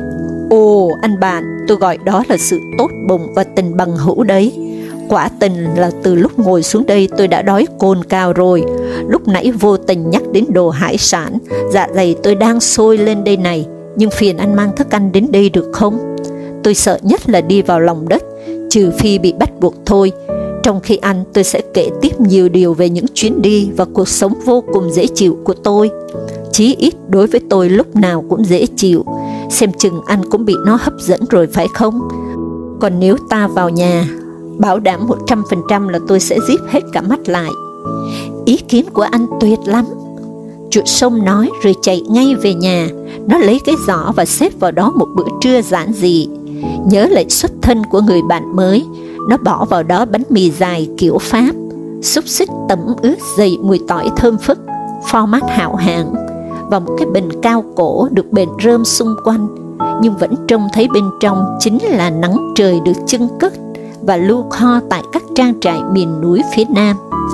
Speaker 1: ồ anh bạn, tôi gọi đó là sự tốt bụng và tình bằng hữu đấy. Quả tình là từ lúc ngồi xuống đây tôi đã đói cồn cào rồi. Lúc nãy vô tình nhắc đến đồ hải sản, dạ dày tôi đang sôi lên đây này. Nhưng phiền anh mang thức ăn đến đây được không? Tôi sợ nhất là đi vào lòng đất, trừ phi bị bắt buộc thôi. Trong khi ăn, tôi sẽ kể tiếp nhiều điều về những chuyến đi và cuộc sống vô cùng dễ chịu của tôi. Chí ít đối với tôi lúc nào cũng dễ chịu. Xem chừng anh cũng bị nó hấp dẫn rồi phải không? Còn nếu ta vào nhà, bảo đảm một trăm phần trăm là tôi sẽ díp hết cả mắt lại. Ý kiến của anh tuyệt lắm. Chuột sông nói rồi chạy ngay về nhà. Nó lấy cái giỏ và xếp vào đó một bữa trưa giản dị. Nhớ lại xuất thân của người bạn mới, nó bỏ vào đó bánh mì dài kiểu Pháp, xúc xích tẩm ướt dày mùi tỏi thơm phức, format hảo hạng, và một cái bình cao cổ được bền rơm xung quanh, nhưng vẫn trông thấy bên trong chính là nắng trời được chưng cất và lưu kho tại các trang trại miền núi phía Nam.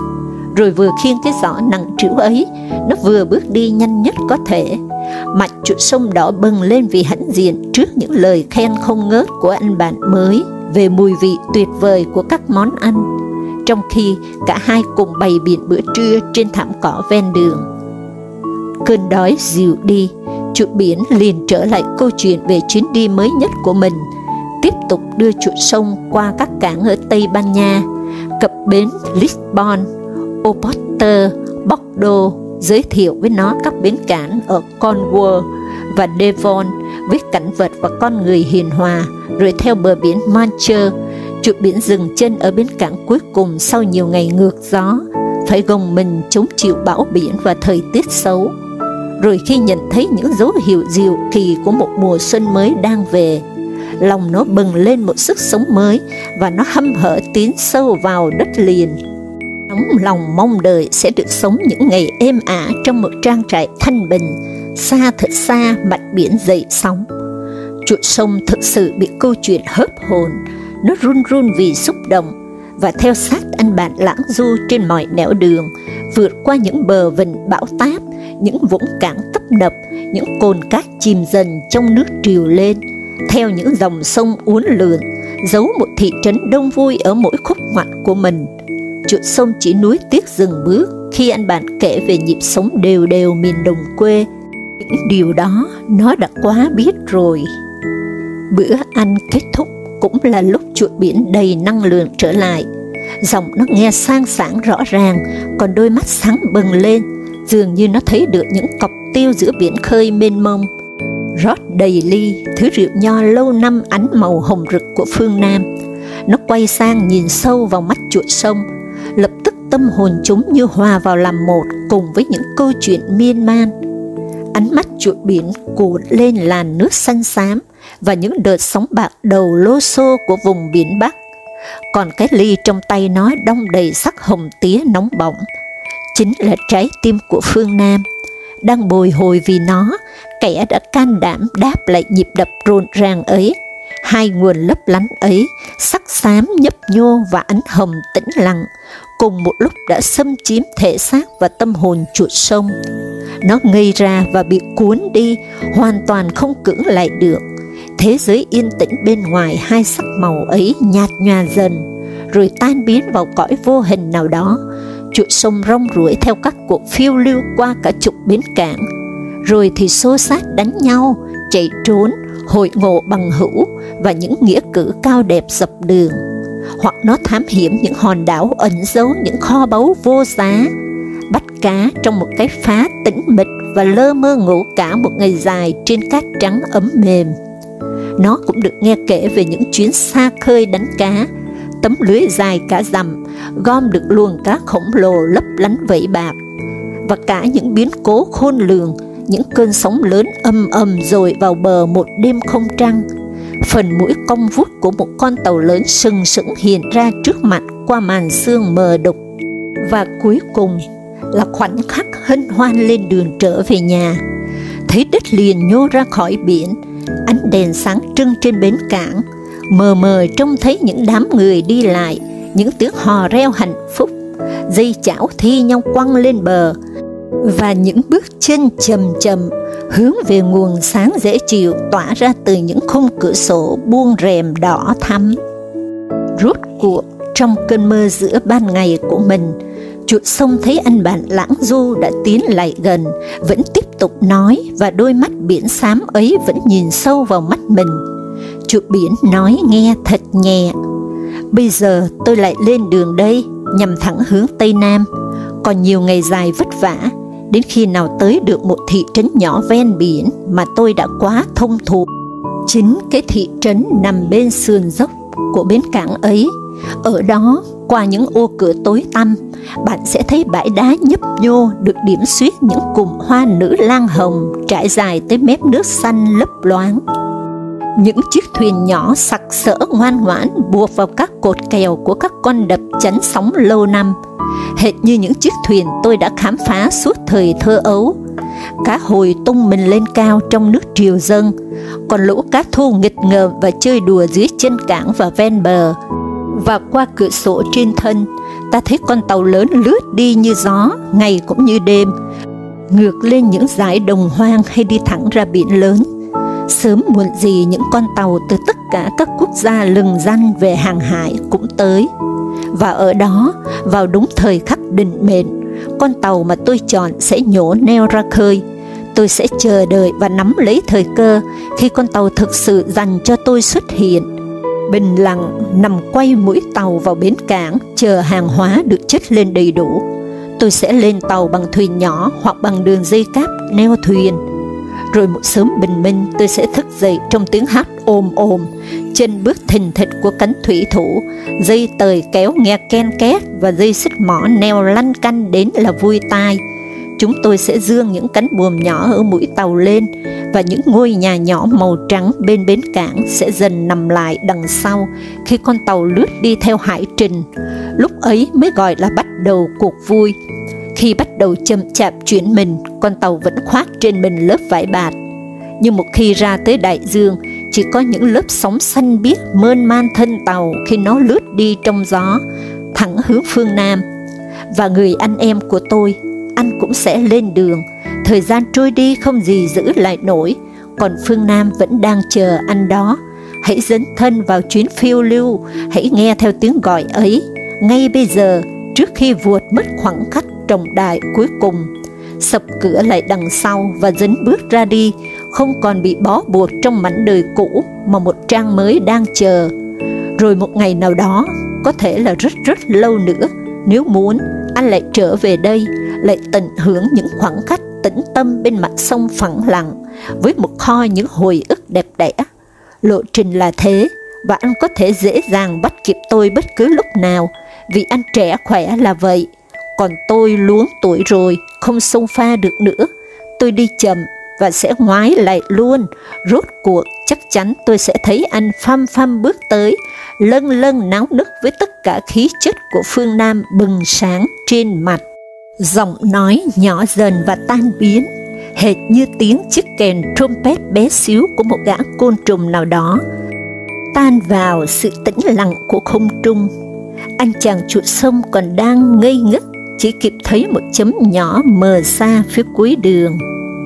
Speaker 1: Rồi vừa khiêng cái giỏ nặng trĩu ấy, nó vừa bước đi nhanh nhất có thể. Mặt chuột sông đỏ bừng lên vì hãnh diện trước những lời khen không ngớt của anh bạn mới về mùi vị tuyệt vời của các món ăn, trong khi cả hai cùng bày biện bữa trưa trên thảm cỏ ven đường. Cơn đói dịu đi, chuột biển liền trở lại câu chuyện về chuyến đi mới nhất của mình, tiếp tục đưa chuột sông qua các cảng ở Tây Ban Nha, cập bến Lisbon, Oporto, Bordeaux, giới thiệu với nó các bến cảng ở Cornwall và Devon với cảnh vật và con người hiền hòa, rồi theo bờ biển Manche, chuột biển dừng chân ở bến cảng cuối cùng sau nhiều ngày ngược gió, phải gồng mình chống chịu bão biển và thời tiết xấu. Rồi khi nhận thấy những dấu hiệu diệu kỳ của một mùa xuân mới đang về, lòng nó bừng lên một sức sống mới và nó hăm hở tiến sâu vào đất liền. Nóng lòng mong đợi sẽ được sống những ngày êm ả trong một trang trại thanh bình, xa thật xa mặt biển dậy sóng. Chuột sông thực sự bị câu chuyện hớp hồn, nó run run vì xúc động, và theo sát anh bạn lãng du trên mọi nẻo đường, vượt qua những bờ vịnh bão táp, những vũng cảng tấp nập, những cồn cát chìm dần trong nước triều lên, theo những dòng sông uốn lượn, giấu một thị trấn đông vui ở mỗi khúc ngoặt của mình. Chuột sông chỉ nuối tiếc dừng bước khi anh bạn kể về nhịp sống đều đều miền đồng quê. Những điều đó nó đã quá biết rồi. Bữa ăn kết thúc cũng là lúc chuột biển đầy năng lượng trở lại. Giọng nó nghe sang sảng rõ ràng, còn đôi mắt sáng bừng lên, dường như nó thấy được những cọc tiêu giữa biển khơi mênh mông. Rót đầy ly thứ rượu nho lâu năm ánh màu hồng rực của phương Nam, nó quay sang nhìn sâu vào mắt chuột sông. Lập tức tâm hồn chúng như hòa vào làm một cùng với những câu chuyện miên man. Ánh mắt chuột biển cuộn lên làn nước xanh xám và những đợt sóng bạc đầu lô xô của vùng biển Bắc. Còn cái ly trong tay nó đong đầy sắc hồng tía nóng bỏng, chính là trái tim của phương Nam. Đang bồi hồi vì nó, kẻ đã can đảm đáp lại nhịp đập rộn ràng ấy. Hai nguồn lấp lánh ấy, sắc xám nhấp nhô và ánh hồng tĩnh lặng, cùng một lúc đã xâm chiếm thể xác và tâm hồn chuột sông. Nó ngây ra và bị cuốn đi, hoàn toàn không cưỡng lại được. Thế giới yên tĩnh bên ngoài hai sắc màu ấy nhạt nhòa dần, rồi tan biến vào cõi vô hình nào đó. Chuột sông rong ruổi theo các cuộc phiêu lưu qua cả chục bến cảng, rồi thì xô xát đánh nhau, chạy trốn, hội ngộ bằng hữu và những nghĩa cử cao đẹp dọc đường, hoặc nó thám hiểm những hòn đảo ẩn giấu những kho báu vô giá, bắt cá trong một cái phá tĩnh mịch và lơ mơ ngủ cả một ngày dài trên cát trắng ấm mềm. Nó cũng được nghe kể về những chuyến xa khơi đánh cá, tấm lưới dài cả dặm, gom được luồng cá khổng lồ lấp lánh vẫy bạc, và cả những biến cố khôn lường, những cơn sóng lớn ầm ầm dội vào bờ một đêm không trăng. Phần mũi cong vút của một con tàu lớn sừng sững hiện ra trước mặt qua màn sương mờ đục. Và cuối cùng là khoảnh khắc hân hoan lên đường trở về nhà. Thấy đất liền nhô ra khỏi biển, ánh đèn sáng trưng trên bến cảng, mờ mờ trông thấy những đám người đi lại, những tiếng hò reo hạnh phúc, dây chảo thi nhau quăng lên bờ, và những bước chân chậm chậm hướng về nguồn sáng dễ chịu tỏa ra từ những khung cửa sổ buông rèm đỏ thắm. Rốt cuộc, trong cơn mơ giữa ban ngày của mình, chuột sông thấy anh bạn lãng du đã tiến lại gần, vẫn tiếp tục nói, và đôi mắt biển xám ấy vẫn nhìn sâu vào mắt mình. Chuột biển nói nghe thật nhẹ: bây giờ tôi lại lên đường đây, nhằm thẳng hướng Tây Nam. Còn nhiều ngày dài vất vả, đến khi nào tới được một thị trấn nhỏ ven biển mà tôi đã quá thông thuộc. Chính cái thị trấn nằm bên sườn dốc của bến cảng ấy. Ở đó, qua những ô cửa tối tăm, bạn sẽ thấy bãi đá nhấp nhô được điểm xuyết những cụm hoa nữ lang hồng trải dài tới mép nước xanh lấp loáng. Những chiếc thuyền nhỏ sặc sỡ ngoan ngoãn buộc vào các cột kèo của các con đập chắn sóng lâu năm, hệt như những chiếc thuyền tôi đã khám phá suốt thời thơ ấu. Cá hồi tung mình lên cao trong nước triều dâng, còn lũ cá thu nghịch ngợm và chơi đùa dưới chân cảng và ven bờ. Và qua cửa sổ trên thân, ta thấy con tàu lớn lướt đi như gió, ngày cũng như đêm, ngược lên những dải đồng hoang hay đi thẳng ra biển lớn. Sớm muộn gì những con tàu từ tất cả các quốc gia lừng danh về hàng hải cũng tới. Và ở đó, vào đúng thời khắc định mệnh, con tàu mà tôi chọn sẽ nhổ neo ra khơi. Tôi sẽ chờ đợi và nắm lấy thời cơ khi con tàu thực sự dành cho tôi xuất hiện. Bình lặng nằm quay mũi tàu vào bến cảng, chờ hàng hóa được chất lên đầy đủ. Tôi sẽ lên tàu bằng thuyền nhỏ hoặc bằng đường dây cáp neo thuyền. Rồi một sớm bình minh, tôi sẽ thức dậy trong tiếng hát ồm ồm, chân bước thình thịch của cánh thủy thủ, dây tời kéo nghe ken két và dây xích mỏ neo lăn canh đến là vui tai. Chúng tôi sẽ dương những cánh buồm nhỏ ở mũi tàu lên, và những ngôi nhà nhỏ màu trắng bên bến cảng sẽ dần nằm lại đằng sau khi con tàu lướt đi theo hải trình. Lúc ấy mới gọi là bắt đầu cuộc vui. Khi bắt đầu chậm chạp chuyển mình, con tàu vẫn khoác trên mình lớp vải bạt. Nhưng một khi ra tới đại dương, chỉ có những lớp sóng xanh biếc mơn man thân tàu khi nó lướt đi trong gió, thẳng hướng phương Nam. Và người anh em của tôi, anh cũng sẽ lên đường. Thời gian trôi đi không gì giữ lại nổi, còn phương Nam vẫn đang chờ anh đó. Hãy dấn thân vào chuyến phiêu lưu, hãy nghe theo tiếng gọi ấy, ngay bây giờ, trước khi vuột mất khoảng khắc trọng đại cuối cùng. Sập cửa lại đằng sau và dấn bước ra đi, không còn bị bó buộc trong mảnh đời cũ mà một trang mới đang chờ. Rồi một ngày nào đó, có thể là rất rất lâu nữa, nếu muốn, anh lại trở về đây, lại tận hưởng những khoảnh khắc tĩnh tâm bên mặt sông phẳng lặng, với một kho những hồi ức đẹp đẽ. Lộ trình là thế, và anh có thể dễ dàng bắt kịp tôi bất cứ lúc nào, vì anh trẻ khỏe là vậy. Còn tôi luống tuổi rồi, không xông pha được nữa. Tôi đi chậm và sẽ ngoái lại luôn. Rốt cuộc chắc chắn tôi sẽ thấy anh phăm phăm bước tới, lâng lâng náo nức với tất cả khí chất của phương Nam bừng sáng trên mặt. Giọng nói nhỏ dần và tan biến, hệt như tiếng chiếc kèn trumpet bé xíu của một gã côn trùng nào đó, tan vào sự tĩnh lặng của không trung. Anh chàng chuột sông còn đang ngây ngất, chỉ kịp thấy một chấm nhỏ mờ xa phía cuối đường.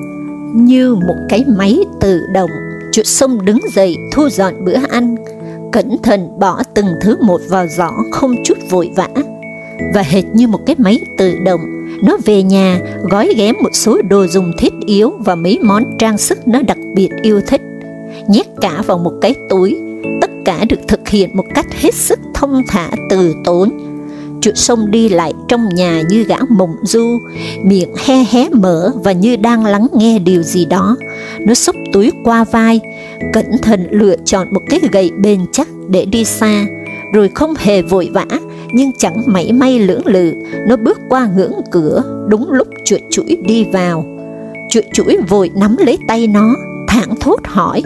Speaker 1: Như một cái máy tự động, chuột sông đứng dậy thu dọn bữa ăn, cẩn thận bỏ từng thứ một vào giỏ không chút vội vã. Và hệt như một cái máy tự động, nó về nhà gói ghém một số đồ dùng thiết yếu và mấy món trang sức nó đặc biệt yêu thích, nhét cả vào một cái túi. Tất cả được thực hiện một cách hết sức thông thả từ tốn. Chuột sông đi lại trong nhà như gã mộng du, miệng he hé mở và như đang lắng nghe điều gì đó. Nó xốc túi qua vai, cẩn thận lựa chọn một cái gậy bền chắc để đi xa, rồi không hề vội vã, nhưng chẳng mảy may lưỡng lự, nó bước qua ngưỡng cửa đúng lúc chuột chũi đi vào. Chuột chũi vội nắm lấy tay nó, thảng thốt hỏi: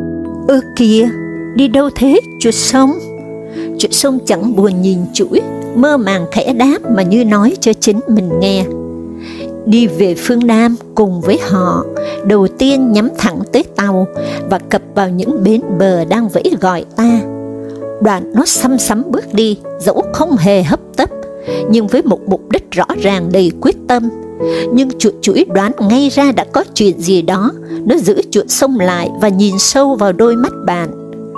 Speaker 1: "Ơ kìa, đi đâu thế chuột sông?" Chuột sông chẳng buồn nhìn chũi, mơ màng khẽ đáp mà như nói cho chính mình nghe: "Đi về phương Nam cùng với họ, đầu tiên nhắm thẳng tới tàu và cập vào những bến bờ đang vẫy gọi ta." Đoạn nó xăm xắm bước đi, dẫu không hề hấp tấp, nhưng với một mục đích rõ ràng đầy quyết tâm. Nhưng chuột chũi đoán ngay ra đã có chuyện gì đó. Nó giữ chuột sông lại và nhìn sâu vào đôi mắt bạn.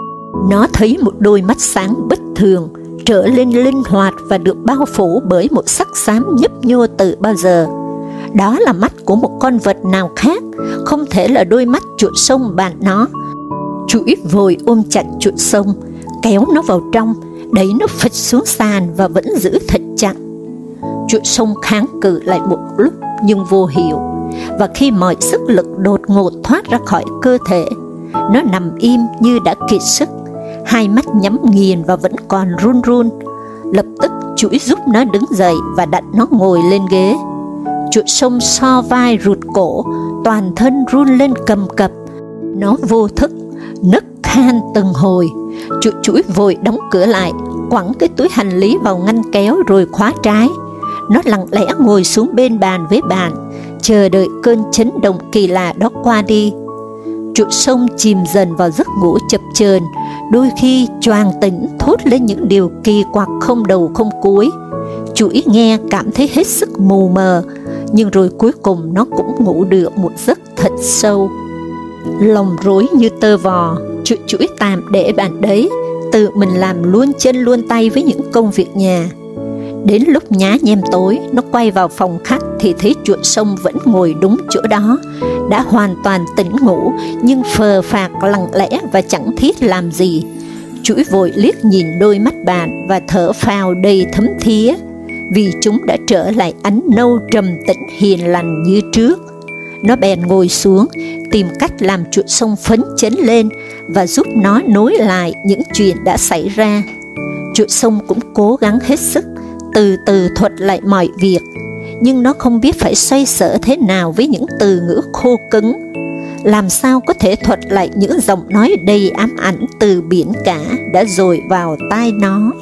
Speaker 1: Nó thấy một đôi mắt sáng bất thường, trở lên linh hoạt và được bao phủ bởi một sắc xám nhấp nhô từ bao giờ. Đó là mắt của một con vật nào khác, không thể là đôi mắt chuột sông bạn nó. Chũi vội ôm chặt chuột sông, kéo nó vào trong, đẩy nó phịch xuống sàn và vẫn giữ thật chặt. Chuột sông kháng cự lại một lúc nhưng vô hiệu, và khi mọi sức lực đột ngột thoát ra khỏi cơ thể, nó nằm im như đã kiệt sức, hai mắt nhắm nghiền và vẫn còn run run. Lập tức Chũi giúp nó đứng dậy và đặt nó ngồi lên ghế. Chuột sông so vai rụt cổ, toàn thân run lên cầm cập. Nó vô thức, nấc khan từng hồi. Chuột Chũi vội đóng cửa lại, quẳng cái túi hành lý vào ngăn kéo rồi khóa trái. Nó lặng lẽ ngồi xuống bên bàn với bạn, chờ đợi cơn chấn động kỳ lạ đó qua đi. Chuột sông chìm dần vào giấc ngủ chập chờn, đôi khi choàng tỉnh thốt lên những điều kỳ quặc không đầu không cuối. Chũi nghe cảm thấy hết sức mù mờ, nhưng rồi cuối cùng nó cũng ngủ được một giấc thật sâu. Lòng rối như tơ vò, chuột Chũi tạm để bạn đấy, tự mình làm luôn chân luôn tay với những công việc nhà. Đến lúc nhá nhem tối, nó quay vào phòng khách thì thấy chuột sông vẫn ngồi đúng chỗ đó, đã hoàn toàn tỉnh ngủ nhưng phờ phạc lặng lẽ và chẳng thiết làm gì. Chũi vội liếc nhìn đôi mắt bạn và thở phào đầy thấm thía, vì chúng đã trở lại ánh nâu trầm tĩnh hiền lành như trước. Nó bèn ngồi xuống, tìm cách làm chuột sông phấn chấn lên và giúp nó nối lại những chuyện đã xảy ra. Chuột sông cũng cố gắng hết sức, từ từ thuật lại mọi việc, nhưng nó không biết phải xoay sở thế nào với những từ ngữ khô cứng. Làm sao có thể thuật lại những giọng nói đầy ám ảnh từ biển cả đã dội vào tai nó?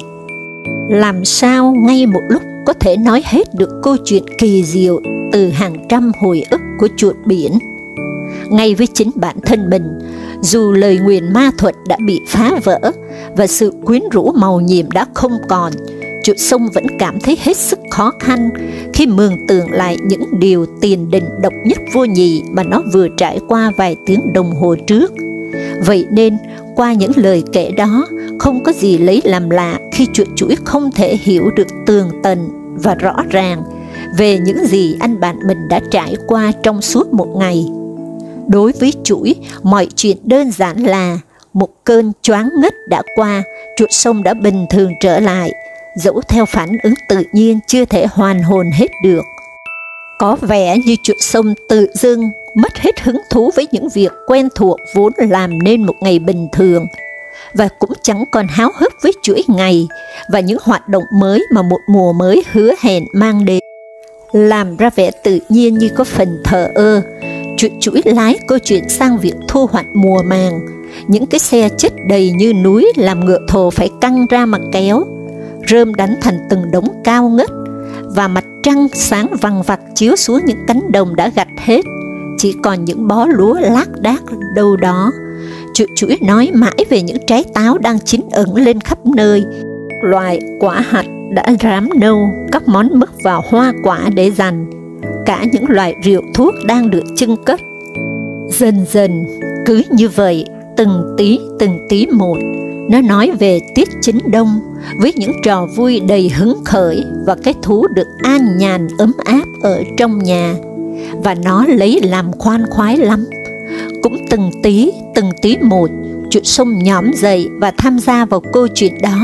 Speaker 1: Làm sao ngay một lúc có thể nói hết được câu chuyện kỳ diệu từ hàng trăm hồi ức của chuột biển? Ngay với chính bản thân mình, dù lời nguyền ma thuật đã bị phá vỡ và sự quyến rũ màu nhiệm đã không còn, chuột sông vẫn cảm thấy hết sức khó khăn khi mường tượng lại những điều tiền đình độc nhất vô nhị mà nó vừa trải qua vài tiếng đồng hồ trước. Vậy nên, qua những lời kể đó, không có gì lấy làm lạ khi chuột Chũi không thể hiểu được tường tận và rõ ràng về những gì anh bạn mình đã trải qua trong suốt một ngày. Đối với Chũi, mọi chuyện đơn giản là một cơn choáng ngất đã qua, chuột sông đã bình thường trở lại, dẫu theo phản ứng tự nhiên chưa thể hoàn hồn hết được. Có vẻ như chuột sông tự dưng mất hết hứng thú với những việc quen thuộc vốn làm nên một ngày bình thường, và cũng chẳng còn háo hức với chuỗi ngày và những hoạt động mới mà một mùa mới hứa hẹn mang đến. Làm ra vẻ tự nhiên như có phần thờ ơ, chuột Chũi lái câu chuyện sang việc thu hoạch mùa màng. Những cái xe chất đầy như núi làm ngựa thồ phải căng ra mà kéo, rơm đánh thành từng đống cao ngất, và mặt trăng sáng vằng vặc chiếu xuống những cánh đồng đã gặt hết, chỉ còn những bó lúa lác đác đâu đó. Chuột Chũi nói mãi về những trái táo đang chín ẩn lên khắp nơi, loài quả hạch đã rám nâu, các món mứt và hoa quả để dành, cả những loại rượu thuốc đang được trưng cất. Dần dần, cứ như vậy, từng tí từng tí một, nó nói về tiết chính đông với những trò vui đầy hứng khởi và cái thú được an nhàn ấm áp ở trong nhà, và nó lấy làm khoan khoái lắm. Cũng từng tí từng tí một, chuột sông nhõm dậy và tham gia vào câu chuyện đó,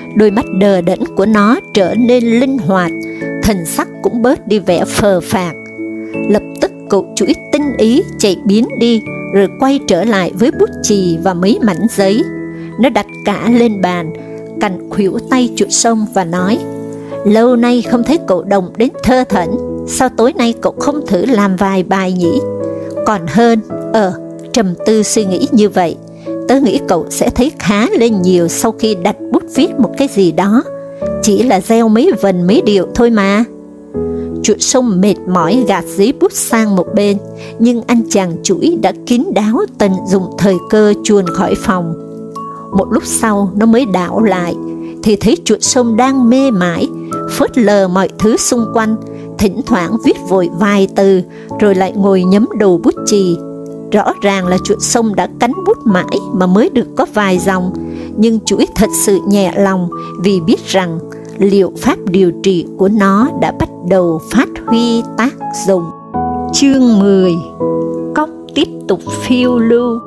Speaker 1: Đôi mắt đờ đẫn của nó trở nên linh hoạt, thần sắc cũng bớt đi vẻ phờ phạc. Lập tức cậu chuỗi tinh ý chạy biến đi, rồi quay trở lại với bút chì và mấy mảnh giấy. Nó đặt cả lên bàn, cạnh khuỷu tay chuột sông và nói: lâu nay không thấy cậu Đồng đến thơ thẩn, sao tối nay cậu không thử làm vài bài nhỉ? Còn hơn, ờ, trầm tư suy nghĩ như vậy, tớ nghĩ cậu sẽ thấy khá lên nhiều sau khi đặt bút viết một cái gì đó. Chỉ là gieo mấy vần mấy điệu thôi mà. Chuột sông mệt mỏi gạt giấy bút sang một bên, nhưng anh chàng chuỗi đã kín đáo tận dụng thời cơ chuồn khỏi phòng. Một lúc sau nó mới đảo lại, thì thấy chuột sông đang mê mải, phớt lờ mọi thứ xung quanh, thỉnh thoảng viết vội vài từ, rồi lại ngồi nhấm đầu bút chì. Rõ ràng là chuột sông đã cắn bút mãi mà mới được có vài dòng, nhưng chuỗi thật sự nhẹ lòng vì biết rằng liệu pháp điều trị của nó đã bắt đầu phát huy tác dụng. Chương mười. Cóc tiếp tục phiêu lưu.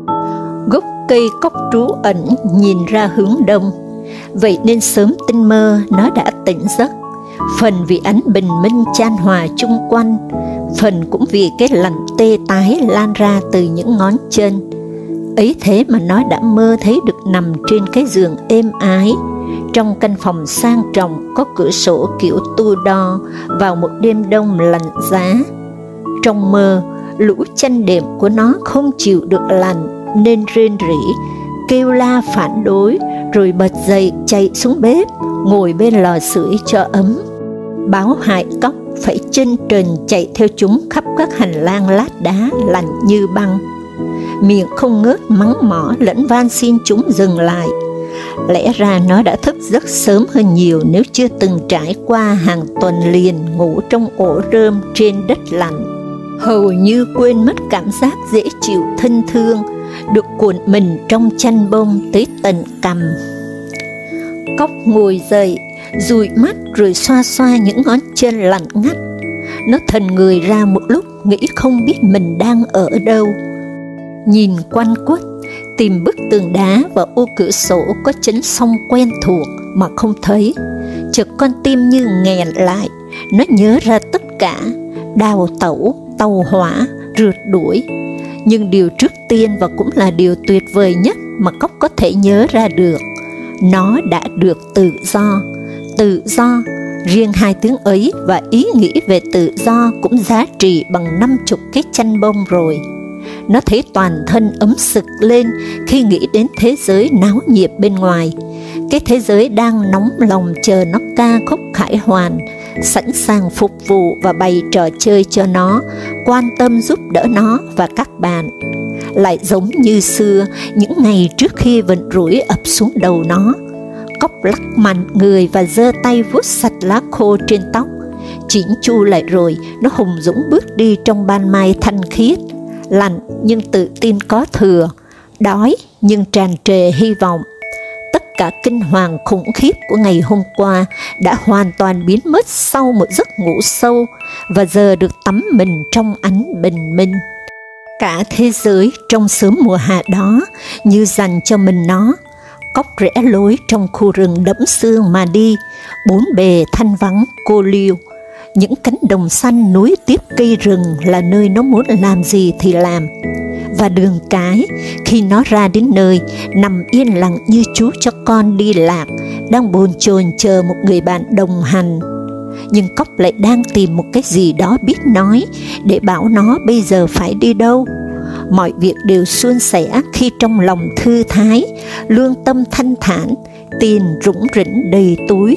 Speaker 1: Gốc cây cóc trú ẩn nhìn ra hướng đông, vậy nên sớm tinh mơ nó đã tỉnh giấc, phần vì ánh bình minh chan hòa chung quanh, phần cũng vì cái lạnh tê tái lan ra từ những ngón chân. Ấy thế mà nó đã mơ thấy được nằm trên cái giường êm ái, trong căn phòng sang trọng có cửa sổ kiểu Tudor vào một đêm đông lạnh giá. Trong mơ, lũ chăn đệm của nó không chịu được lạnh nên rên rỉ, kêu la phản đối, rồi bật dậy chạy xuống bếp, ngồi bên lò sưởi cho ấm. Báo hại cóc phải chân trần chạy theo chúng khắp các hành lang lát đá lạnh như băng, miệng không ngớt mắng mỏ lẫn van xin chúng dừng lại. Lẽ ra nó đã thức giấc sớm hơn nhiều nếu chưa từng trải qua hàng tuần liền ngủ trong ổ rơm trên đất lạnh, hầu như quên mất cảm giác dễ chịu thân thương, được cuộn mình trong chăn bông tới tận cằm. Cóc ngồi dậy, dụi mắt rồi xoa xoa những ngón chân lạnh ngắt. Nó thần người ra một lúc, nghĩ không biết mình đang ở đâu. Nhìn quanh quất, tìm bức tường đá và ô cửa sổ có chấn song quen thuộc mà không thấy. Chợt con tim như nghẹn lại, nó nhớ ra tất cả: đào tẩu, tàu hỏa, rượt đuổi. Nhưng điều trước tiên và cũng là điều tuyệt vời nhất mà Cóc có thể nhớ ra được, nó đã được tự do. Tự do, riêng hai tiếng ấy và ý nghĩ về tự do cũng giá trị bằng năm chục cái chăn bông rồi. Nó thấy toàn thân ấm sực lên khi nghĩ đến thế giới náo nhiệt bên ngoài, cái thế giới đang nóng lòng chờ nó ca khúc khải hoàn, sẵn sàng phục vụ và bày trò chơi cho nó, quan tâm giúp đỡ nó và các bạn. Lại giống như xưa, những ngày trước khi vận rủi ập xuống đầu nó, Cóc lắc mạnh người và giơ tay vuốt sạch lá khô trên tóc. Chỉnh chu lại rồi, nó hùng dũng bước đi trong ban mai thanh khiết, lạnh nhưng tự tin có thừa, đói nhưng tràn trề hy vọng. Tất cả kinh hoàng khủng khiếp của ngày hôm qua đã hoàn toàn biến mất sau một giấc ngủ sâu, và giờ được tắm mình trong ánh bình minh. Cả thế giới trong sớm mùa hạ đó như dành cho mình nó. Cóc rẽ lối trong khu rừng đẫm sương mà đi, bốn bề thanh vắng cô liêu. Những cánh đồng xanh nối tiếp cây rừng là nơi nó muốn làm gì thì làm. Và đường cái, khi nó ra đến nơi, nằm yên lặng như chú chó con đi lạc, đang bồn chồn chờ một người bạn đồng hành. Nhưng Cóc lại đang tìm một cái gì đó biết nói, để bảo nó bây giờ phải đi đâu. Mọi việc đều suôn sẻ khi trong lòng thư thái, lương tâm thanh thản, tiền rủng rỉnh đầy túi.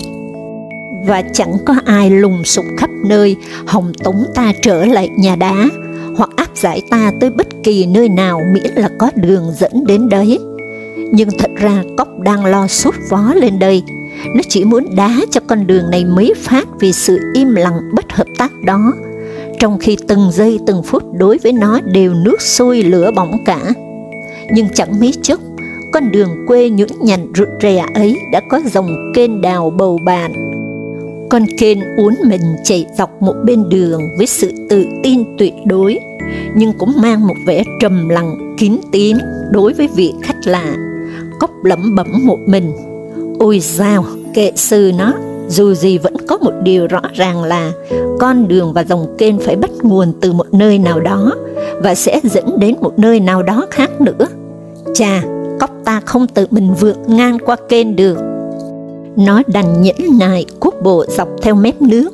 Speaker 1: Và chẳng có ai lùng sục khắp nơi, hòng tống ta trở lại nhà đá, hoặc áp giải ta tới bất kỳ nơi nào miễn là có đường dẫn đến đấy. Nhưng thật ra Cóc đang lo sốt vó lên đây. Nó chỉ muốn đá cho con đường này mấy phát vì sự im lặng bất hợp tác đó, trong khi từng giây từng phút đối với nó đều nước sôi lửa bỏng cả. Nhưng chẳng mấy chốc, con đường quê nhũn nhặn rụt rè ấy đã có dòng kênh đào bầu bạn. Con kênh uốn mình chạy dọc một bên đường với sự tự tin tuyệt đối, nhưng cũng mang một vẻ trầm lặng kín tiếng đối với vị khách lạ. Cóc lẩm bẩm một mình: Ôi dao, kệ sư nó, dù gì vẫn có một điều rõ ràng là con đường và dòng kênh phải bắt nguồn từ một nơi nào đó và sẽ dẫn đến một nơi nào đó khác nữa. Chà, cóc ta không tự mình vượt ngang qua kênh được. Nó đành nhẫn nại cuốc bộ dọc theo mép nước.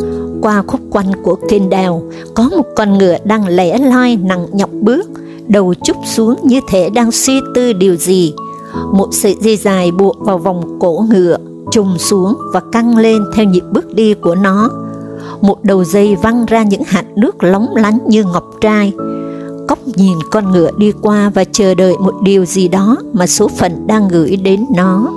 Speaker 1: Qua khúc quanh của kênh đào, có một con ngựa đang lẻ loi nặng nhọc bước, đầu chúc xuống như thể đang suy tư điều gì. Một sợi dây dài buộc vào vòng cổ ngựa, trùng xuống và căng lên theo nhịp bước đi của nó. Một đầu dây văng ra những hạt nước lóng lánh như ngọc trai. Cóc nhìn con ngựa đi qua và chờ đợi một điều gì đó mà số phận đang gửi đến nó.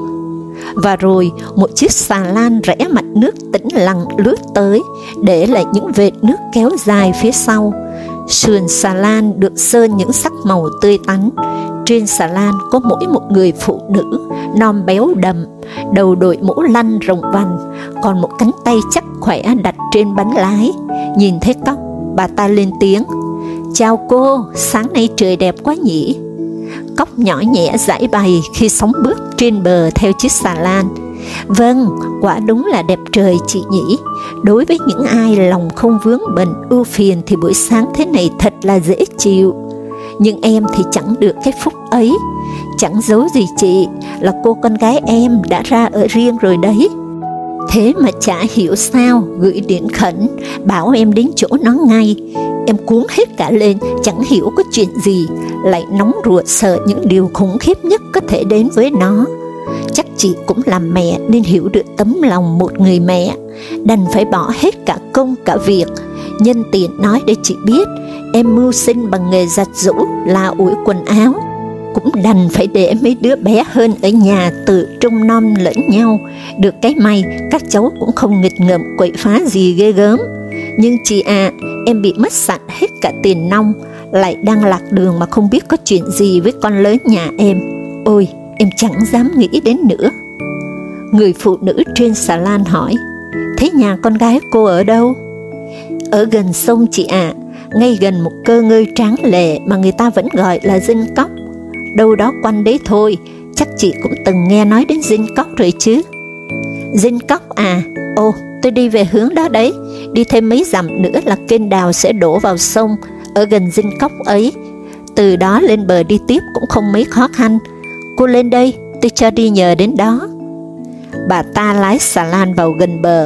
Speaker 1: Và rồi một chiếc xà lan rẽ mặt nước tĩnh lặng lướt tới, để lại những vệt nước kéo dài phía sau. Sườn xà lan được sơn những sắc màu tươi tắn. Trên xà lan có mỗi một người phụ nữ, non béo đầm, đầu đội mũ lăn rồng vành, còn một cánh tay chắc khỏe đặt trên bánh lái. Nhìn thấy Cóc, bà ta lên tiếng: "Chào cô, sáng nay trời đẹp quá nhỉ?" Cóc nhỏ nhẹ giải bày khi sóng bước trên bờ theo chiếc xà lan. "Vâng, quả đúng là đẹp trời chị nhỉ. Đối với những ai lòng không vướng bận ưu phiền thì buổi sáng thế này thật là dễ chịu. Nhưng em thì chẳng được cái phúc ấy. Chẳng giấu gì chị là cô con gái em đã ra ở riêng rồi đấy. Thế mà chả hiểu sao gửi điện khẩn bảo em đến chỗ nó ngay. Em cuống hết cả lên, chẳng hiểu có chuyện gì, lại nóng ruột sợ những điều khủng khiếp nhất có thể đến với nó. Chắc chị cũng làm mẹ nên hiểu được tấm lòng một người mẹ, đành phải bỏ hết cả công cả việc. Nhân tiện nói để chị biết, em mưu sinh bằng nghề giặt giũ là ủi quần áo. Cũng đành phải để mấy đứa bé hơn ở nhà tự trông nom lẫn nhau. Được cái may các cháu cũng không nghịch ngợm quậy phá gì ghê gớm. Nhưng chị à, em bị mất sạch hết cả tiền nong, lại đang lạc đường mà không biết có chuyện gì với con lớn nhà em. Ôi, em chẳng dám nghĩ đến nữa." Người phụ nữ trên xà lan hỏi: "Thế nhà con gái cô ở đâu?" "Ở gần sông chị ạ, à, ngay gần một cơ ngơi tráng lệ mà người ta vẫn gọi là Dinh Cóc. Đâu đó quanh đấy thôi, chắc chị cũng từng nghe nói đến Dinh Cóc rồi chứ." "Dinh Cóc à, ồ, tôi đi về hướng đó đấy, đi thêm mấy dặm nữa là kênh đào sẽ đổ vào sông, ở gần Dinh Cóc ấy. Từ đó lên bờ đi tiếp cũng không mấy khó khăn. Cô lên đây, tôi cho đi nhờ đến đó." Bà ta lái xà lan vào gần bờ.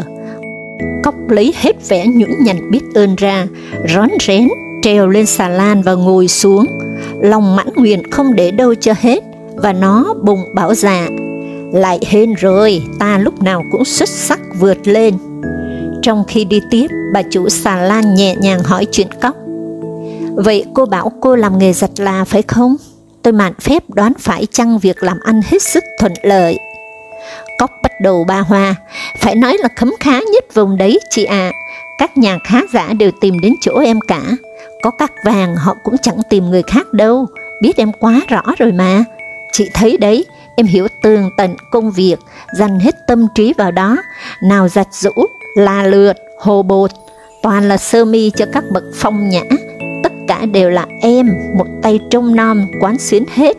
Speaker 1: Cóc lấy hết vẻ nhũn nhặn biết ơn ra, rón rén trèo lên xà lan và ngồi xuống, lòng mãn nguyện không để đâu cho hết, và nó bùng bảo dạ: "Lại hên rồi, ta lúc nào cũng xuất sắc vượt lên." Trong khi đi tiếp, bà chủ xà lan nhẹ nhàng hỏi chuyện Cóc: "Vậy cô bảo cô làm nghề giặt là phải không? Tôi mạn phép đoán phải chăng việc làm ăn hết sức thuận lợi?" Cóc bắt đầu ba hoa: "Phải nói là khấm khá nhất vùng đấy chị ạ. À. Các nhà khá giả đều tìm đến chỗ em cả. Có các vàng họ cũng chẳng tìm người khác đâu, biết em quá rõ rồi mà. Chị thấy đấy, em hiểu tường tận công việc, dành hết tâm trí vào đó. Nào giặt giũ, là lượt, hồ bột, toàn là sơ mi cho các bậc phong nhã. Tất cả đều là em, một tay trông nom, quán xuyến hết."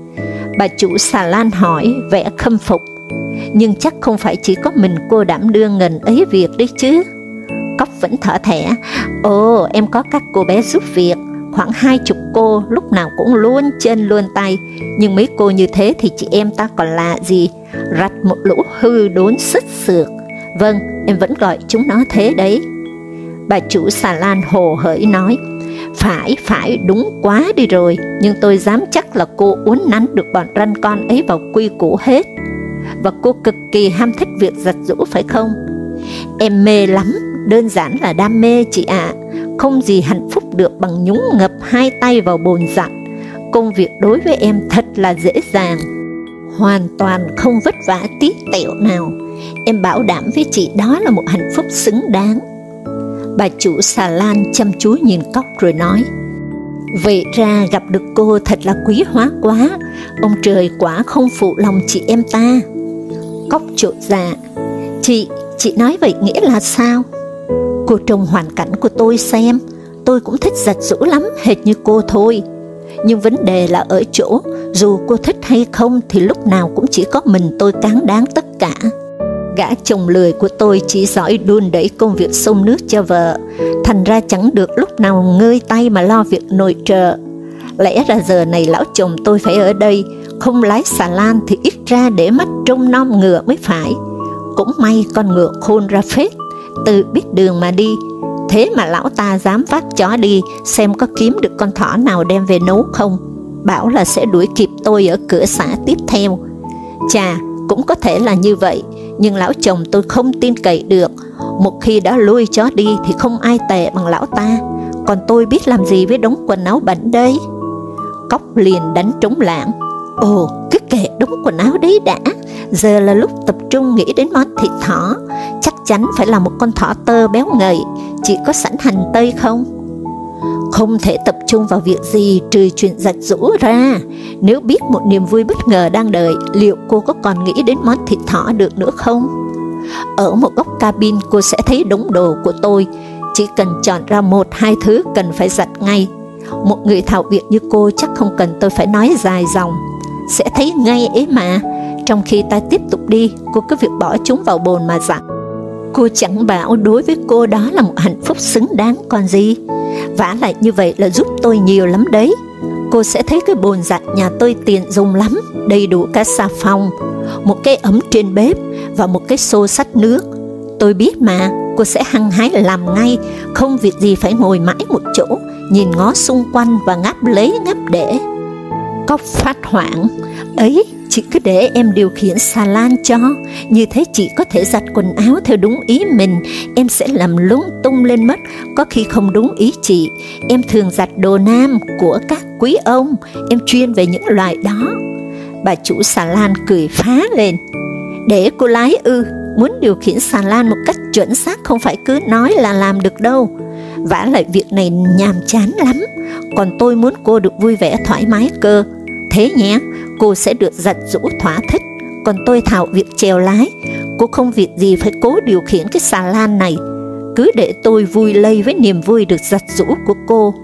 Speaker 1: Bà chủ xà lan hỏi vẻ khâm phục: "Nhưng chắc không phải chỉ có mình cô đảm đương ngần ấy việc đấy chứ?" Cóc vẫn thở thẻ: "Ồ, em có các cô bé giúp việc, khoảng hai chục cô, lúc nào cũng luôn chân luôn tay. Nhưng mấy cô như thế thì chị em ta còn lạ gì, rặt một lũ hư đốn sứt sượt. Vâng, em vẫn gọi chúng nó thế đấy." Bà chủ xà lan hồ hởi nói: Phải, phải, đúng quá đi rồi, nhưng tôi dám chắc là cô uốn nắn được bọn ranh con ấy vào quy củ hết. Và cô cực kỳ ham thích việc giặt giũ phải không?" "Em mê lắm, đơn giản là đam mê chị ạ. À. Không gì hạnh phúc được bằng nhúng ngập hai tay vào bồn giặt. Công việc đối với em thật là dễ dàng, hoàn toàn không vất vả tí tẹo nào. Em bảo đảm với chị đó là một hạnh phúc xứng đáng." Bà chủ xà lan chăm chú nhìn Cóc rồi nói: "Vậy ra gặp được cô thật là quý hóa quá, ông trời quả không phụ lòng chị em ta." Cóc chột dạ: Chị, chị nói vậy nghĩa là sao?" "Cô trông hoàn cảnh của tôi xem, tôi cũng thích giặt giũ lắm, hệt như cô thôi. Nhưng vấn đề là ở chỗ, Dù cô thích hay không thì lúc nào cũng chỉ có mình tôi cán đáng tất cả. Gã chồng lười của tôi chỉ giỏi đun đẩy công việc xông nước cho vợ, thành ra chẳng được lúc nào ngơi tay mà lo việc nội trợ. Lẽ ra giờ này lão chồng tôi phải ở đây, không lái xà lan thì ít ra để mắt trông nom ngựa mới phải. Cũng may con ngựa khôn ra phết, tự biết đường mà đi. Thế mà lão ta dám vác chó đi xem có kiếm được con thỏ nào đem về nấu không. Bảo là sẽ đuổi kịp tôi ở cửa xã tiếp theo. Chà, cũng có thể là như vậy, nhưng lão chồng tôi không tin cậy được. Một khi đã lui chó đi thì không ai tệ bằng lão ta. Còn tôi biết làm gì với đống quần áo bẩn đây? Cóc liền đánh trống lảng. Ồ, cứ kệ đống quần áo đấy đã. Giờ là lúc tập trung nghĩ đến món thịt thỏ. Chắc chắn phải là một con thỏ tơ béo ngậy. Chị có sẵn hành tây không? Không thể tập trung vào việc gì trừ chuyện giặt giũ ra. Nếu biết một niềm vui bất ngờ đang đợi, liệu cô có còn nghĩ đến món thịt thỏ được nữa không? Ở một góc cabin cô sẽ thấy đống đồ của tôi. Chỉ cần chọn ra một hai thứ cần phải giặt ngay. Một người thạo việc như cô chắc không cần tôi phải nói dài dòng, sẽ thấy ngay ấy mà. Trong khi ta tiếp tục đi, cô cứ việc bỏ chúng vào bồn mà giặt. Cô chẳng bảo đối với cô đó là một hạnh phúc xứng đáng còn gì. Vả lại như vậy là giúp tôi nhiều lắm đấy. Cô sẽ thấy cái bồn giặt nhà tôi tiện dùng lắm, đầy đủ cả xà phòng, một cái ấm trên bếp và một cái xô xắt nước. Tôi biết mà, cô sẽ hăng hái làm ngay, không việc gì phải ngồi mãi một chỗ, nhìn ngó xung quanh và ngáp lấy ngáp để. Cóc phát hoảng. Ấy, chị cứ để em điều khiển xà lan cho, như thế chị có thể giặt quần áo theo đúng ý mình, em sẽ làm lung tung lên mất, có khi không đúng ý chị. Em thường giặt đồ nam của các quý ông, em chuyên về những loại đó. Bà chủ xà lan cười phá lên. Để cô lái ư? Muốn điều khiển xà lan một cách chuẩn xác không phải cứ nói là làm được đâu. Vả lại việc này nhàm chán lắm, còn tôi muốn cô được vui vẻ thoải mái cơ. Thế nhé, cô sẽ được giặt giũ thỏa thích, còn tôi thạo việc chèo lái. Cô không việc gì phải cố điều khiển cái xà lan này, cứ để tôi vui lây với niềm vui được giặt giũ của cô.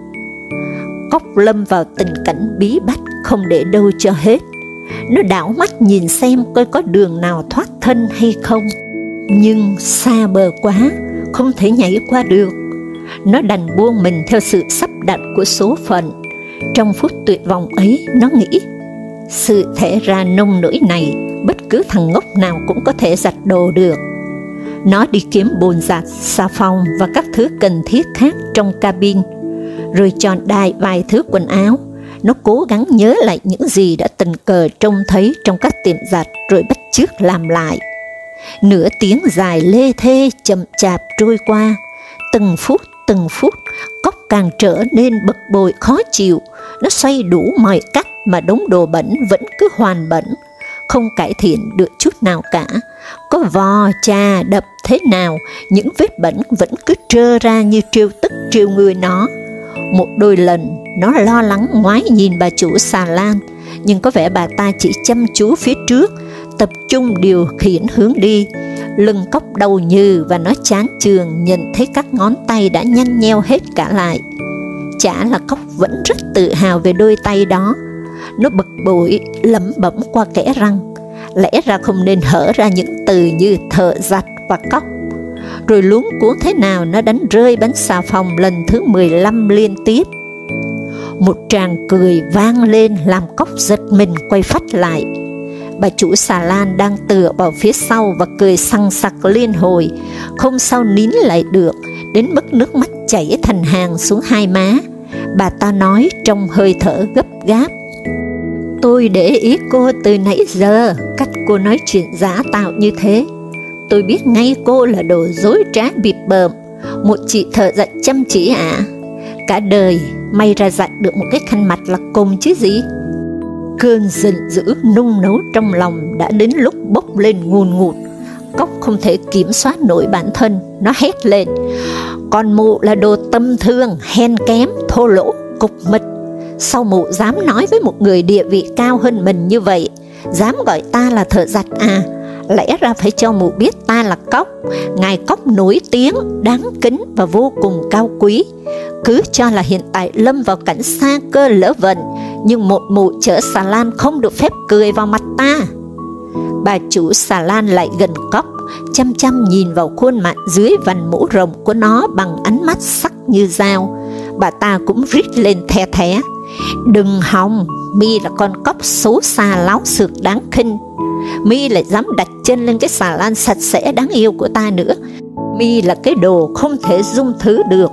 Speaker 1: Cóc lâm vào tình cảnh bí bách không để đâu cho hết. Nó đảo mắt nhìn xem coi có đường nào thoát thân hay không, nhưng xa bờ quá, không thể nhảy qua được. Nó đành buông mình theo sự sắp đặt của số phận. Trong phút tuyệt vọng ấy, nó nghĩ, sự thể ra nông nỗi này, bất cứ thằng ngốc nào cũng có thể giặt đồ được. Nó đi kiếm bồn giặt, xà phòng và các thứ cần thiết khác trong cabin, rồi chọn đại vài thứ quần áo. Nó cố gắng nhớ lại những gì đã tình cờ trông thấy trong các tiệm giặt, rồi bắt chước làm lại. Nửa tiếng dài lê thê chậm chạp trôi qua. Từng phút, từng phút, Cóc càng trở nên bực bội khó chịu. Nó xoay đủ mọi cách mà đống đồ bẩn vẫn cứ hoàn bẩn, không cải thiện được chút nào cả. Có vò, chà, đập thế nào, những vết bẩn vẫn cứ trơ ra như trêu tức trêu người nó. Một đôi lần, nó lo lắng ngoái nhìn bà chủ xà lan, nhưng có vẻ bà ta chỉ chăm chú phía trước, tập trung điều khiển hướng đi. Lưng Cóc đau nhừ và nó chán chường nhìn thấy các ngón tay đã nhăn nheo hết cả lại. Chả là Cóc vẫn rất tự hào về đôi tay đó. Nó bực bội, lẩm bẩm qua kẽ răng, lẽ ra không nên hở ra những từ như thợ giặt và cóc. Rồi luống cuống thế nào nó đánh rơi bánh xà phòng lần thứ mười lăm liên tiếp. Một tràng cười vang lên làm Cóc giật mình quay phắt lại. Bà chủ xà lan đang tựa vào phía sau và cười sằng sặc liên hồi, không sao nín lại được, đến mức nước mắt chảy thành hàng xuống hai má. Bà ta nói trong hơi thở gấp gáp, tôi để ý cô từ nãy giờ, cách cô nói chuyện giả tạo như thế. Tôi biết ngay cô là đồ dối trá bịp bợm, một chị thợ giặt chăm chỉ ạ. À. Cả đời may ra giặt được một cái khăn mặt là cùng chứ gì. Cơn giận dữ nung nấu trong lòng đã đến lúc bốc lên ngùn ngụt. Cóc không thể kiểm soát nổi bản thân, nó hét lên, con mụ là đồ tâm thương, hèn kém, thô lỗ, cục mịch. Sao mụ dám nói với một người địa vị cao hơn mình như vậy? Dám gọi ta là thợ giặt à? Lẽ ra phải cho mụ biết ta là Cóc, ngài Cóc nổi tiếng, đáng kính và vô cùng cao quý. Cứ cho là hiện tại lâm vào cảnh xa cơ lỡ vận, nhưng một mụ chở xà lan không được phép cười vào mặt ta. Bà chủ xà lan lại gần cóc, chăm chăm nhìn vào khuôn mặt dưới vành mũ rồng của nó bằng ánh mắt sắc như dao. Bà ta cũng rít lên the thé: "Đừng hòng, mi là con cóc xấu xa láo xược đáng khinh. Mi lại dám đặt chân lên cái xà lan sạch sẽ đáng yêu của ta nữa. Mi là cái đồ không thể dung thứ được."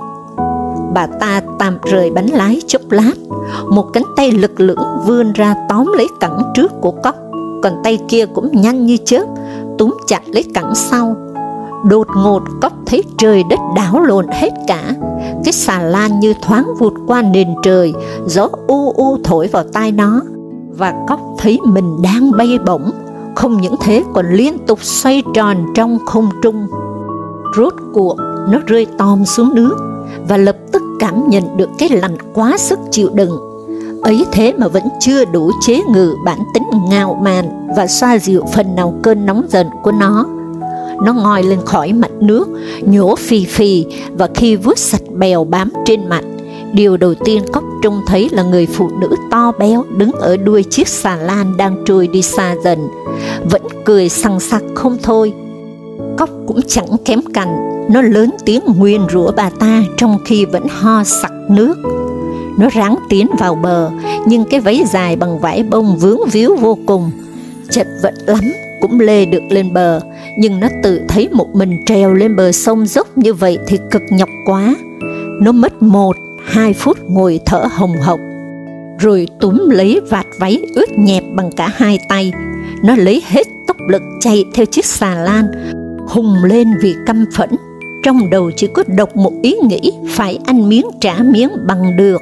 Speaker 1: Bà ta tạm rời bánh lái chốc lát, một cánh tay lực lưỡng vươn ra tóm lấy cẳng trước của cóc, còn tay kia cũng nhanh như chớp túm chặt lấy cẳng sau. Đột ngột cóc thấy trời đất đảo lộn hết cả. Cái xà lan như thoáng vụt qua nền trời, gió u u thổi vào tai nó, và cóc thấy mình đang bay bổng, không những thế còn liên tục xoay tròn trong không trung. Rốt cuộc nó rơi tòm xuống nước và lập tức cảm nhận được cái lạnh quá sức chịu đựng. Ấy thế mà vẫn chưa đủ chế ngự bản tính ngạo mạn và xoa dịu phần nào cơn nóng giận của nó. Nó ngoi lên khỏi mặt nước, nhổ phì phì, và khi vuốt sạch bèo bám trên mặt, điều đầu tiên cóc trông thấy là người phụ nữ to béo đứng ở đuôi chiếc xà lan đang trôi đi xa dần, vẫn cười sằng sặc không thôi. Cóc cũng chẳng kém cạnh, nó lớn tiếng nguyền rủa bà ta trong khi vẫn ho sặc nước. Nó ráng tiến vào bờ, nhưng cái váy dài bằng vải bông vướng víu vô cùng. Chật vật lắm cũng lê được lên bờ, nhưng nó tự thấy một mình trèo lên bờ sông dốc như vậy thì cực nhọc quá. Nó mất một, hai phút ngồi thở hồng hộc, rồi túm lấy vạt váy ướt nhẹp bằng cả hai tay. Nó lấy hết tốc lực chạy theo chiếc xà lan, hùng lên vì căm phẫn. Trong đầu chỉ có độc một ý nghĩ: phải ăn miếng trả miếng bằng được.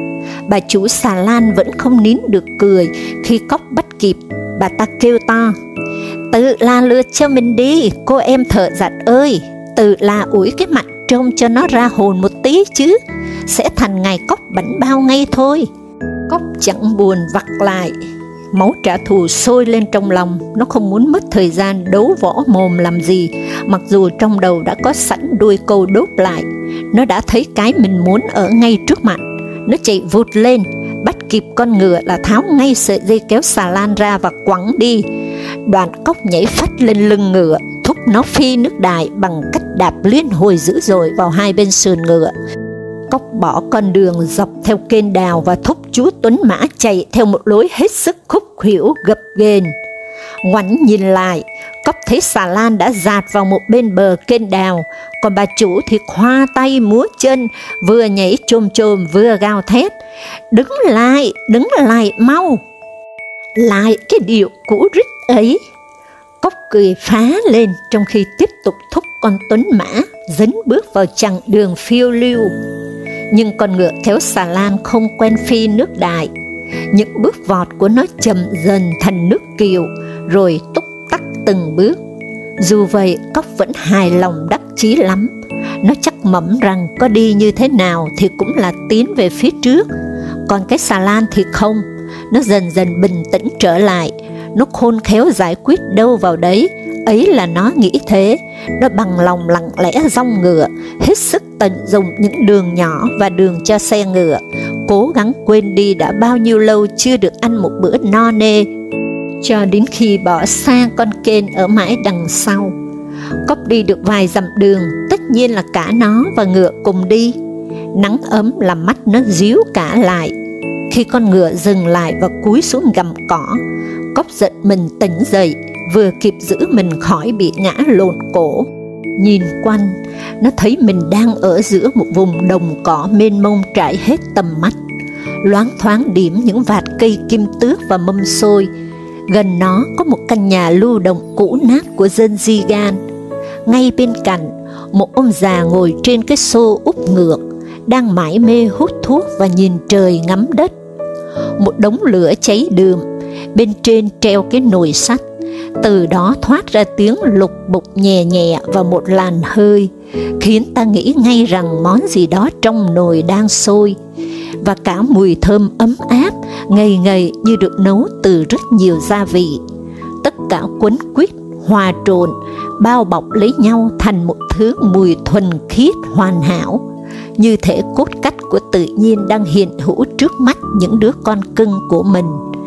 Speaker 1: Bà chủ xà lan vẫn không nín được cười khi cóc bắt kịp. Bà ta kêu to: "Tự la lượt cho mình đi, cô em thợ giặt ơi, tự la ủi cái mặt trông cho nó ra hồn một tí chứ, sẽ thành ngày cóc bảnh bao ngay thôi." Cóc chẳng buồn vặt lại, máu trả thù sôi lên trong lòng. Nó không muốn mất thời gian đấu võ mồm làm gì, mặc dù trong đầu đã có sẵn đuôi câu đốt lại. Nó đã thấy cái mình muốn ở ngay trước mặt. Nó chạy vụt lên, bắt kịp con ngựa là tháo ngay sợi dây kéo xà lan ra và quẳng đi. Đoàn cóc nhảy phắt lên lưng ngựa, thúc nó phi nước đại bằng cách đạp liên hồi dữ dội vào hai bên sườn ngựa. Cóc bỏ con đường dọc theo kênh đào và thúc chú tuấn mã chạy theo một lối hết sức khúc khuỷu gập ghềnh. Ngoảnh nhìn lại, cóc thấy xà lan đã dạt vào một bên bờ kênh đào, còn bà chủ thì khoa tay múa chân, vừa nhảy chồm chồm vừa gào thét: "Đứng lại, đứng lại mau!" Lại cái điệu cũ rích ấy. Cóc cười phá lên trong khi tiếp tục thúc con tuấn mã dấn bước vào chặng đường phiêu lưu. Nhưng con ngựa kéo xà lan không quen phi nước đại. Những bước vọt của nó chậm dần thành nước kiều, rồi túc tắc từng bước. Dù vậy, cóc vẫn hài lòng đắc chí lắm. Nó chắc mẩm rằng có đi như thế nào thì cũng là tiến về phía trước. Còn cái xà lan thì không. Nó dần dần bình tĩnh trở lại. Nó khôn khéo giải quyết đâu vào đấy. Ấy là nó nghĩ thế. Nó bằng lòng lặng lẽ dong ngựa, hết sức tận dụng những đường nhỏ và đường cho xe ngựa, cố gắng quên đi đã bao nhiêu lâu chưa được ăn một bữa no nê, cho đến khi bỏ xa con kênh ở mãi đằng sau. Cóc đi được vài dặm đường, tất nhiên là cả nó và ngựa cùng đi. Nắng ấm làm mắt nó díu cả lại. Khi con ngựa dừng lại và cúi xuống gặm cỏ, Cóc giật mình tỉnh dậy, vừa kịp giữ mình khỏi bị ngã lộn cổ. Nhìn quanh, nó thấy mình đang ở giữa một vùng đồng cỏ mênh mông trải hết tầm mắt. Loáng thoáng điểm những vạt cây kim tước và mâm xôi. Gần nó có một căn nhà lưu động cũ nát của dân Zigan. Ngay bên cạnh, một ông già ngồi trên cái xô úp ngược, đang mải mê hút thuốc và nhìn trời ngắm đất. Một đống lửa cháy đượm, bên trên treo cái nồi sắt. Từ đó thoát ra tiếng lục bục nhẹ nhẹ và một làn hơi, khiến ta nghĩ ngay rằng món gì đó trong nồi đang sôi. Và cả mùi thơm ấm áp, ngậy ngậy như được nấu từ rất nhiều gia vị. Tất cả quấn quýt, hòa trộn, bao bọc lấy nhau thành một thứ mùi thuần khiết hoàn hảo. như thể cốt cách của tự nhiên đang hiện hữu trước mắt những đứa con cưng của mình.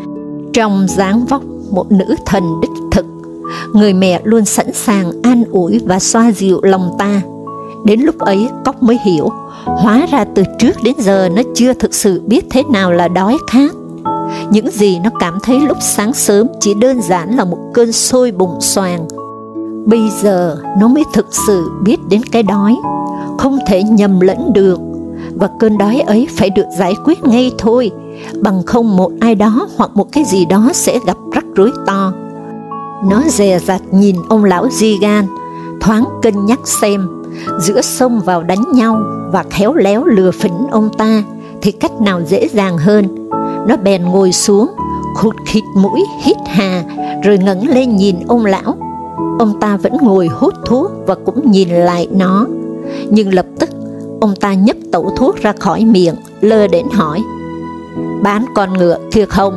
Speaker 1: Trong dáng vóc một nữ thần đích thực, người mẹ luôn sẵn sàng an ủi và xoa dịu lòng ta. Đến lúc ấy Cóc mới hiểu, hóa ra từ trước đến giờ nó chưa thực sự biết thế nào là đói khát. Những gì nó cảm thấy lúc sáng sớm chỉ đơn giản là một cơn sôi bụng xoàng. Bây giờ nó mới thực sự biết đến cái đói, không thể nhầm lẫn được, và cơn đói ấy phải được giải quyết ngay thôi, bằng không một ai đó hoặc một cái gì đó sẽ gặp rắc rối to. Nó dè dặt nhìn ông lão Gigan, thoáng cân nhắc xem, giữa xông vào đánh nhau và khéo léo lừa phỉnh ông ta thì cách nào dễ dàng hơn. Nó bèn ngồi xuống, khụt khịt mũi, hít hà, rồi ngẩng lên nhìn ông lão. Ông ta vẫn ngồi hút thuốc và cũng nhìn lại nó, nhưng lập tức ông ta nhấc tẩu thuốc ra khỏi miệng, lơ đễnh hỏi: "Bán con ngựa kia không?"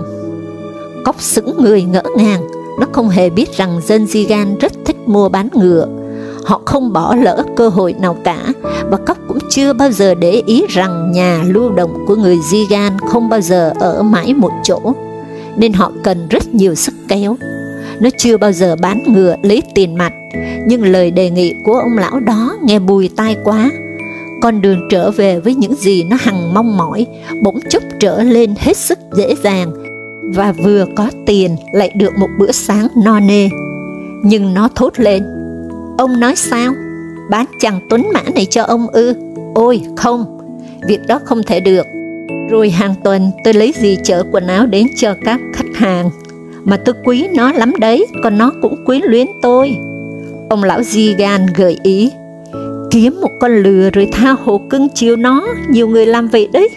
Speaker 1: Cóc sững người ngỡ ngàng. Nó không hề biết rằng dân Gigan rất thích mua bán ngựa. Họ không bỏ lỡ cơ hội nào cả, và Cóc cũng chưa bao giờ để ý rằng nhà lưu động của người Gigan không bao giờ ở mãi một chỗ, nên họ cần rất nhiều sức kéo. Nó chưa bao giờ bán ngựa lấy tiền mặt, nhưng lời đề nghị của ông lão đó nghe bùi tai quá. Con đường trở về với những gì nó hằng mong mỏi bỗng chốc trở lên hết sức dễ dàng, và vừa có tiền lại được một bữa sáng no nê. Nhưng nó thốt lên: "Ông nói sao? Bán chàng tuấn mã này cho ông ư? Ôi không, việc đó không thể được. Rồi hàng tuần tôi lấy gì chở quần áo đến cho các khách hàng, mà tôi quý nó lắm đấy, còn nó cũng quyến luyến tôi." Ông lão Gigan gợi ý: "Kiếm một con lừa rồi tha hồ cưng chiều nó, nhiều người làm vậy đấy."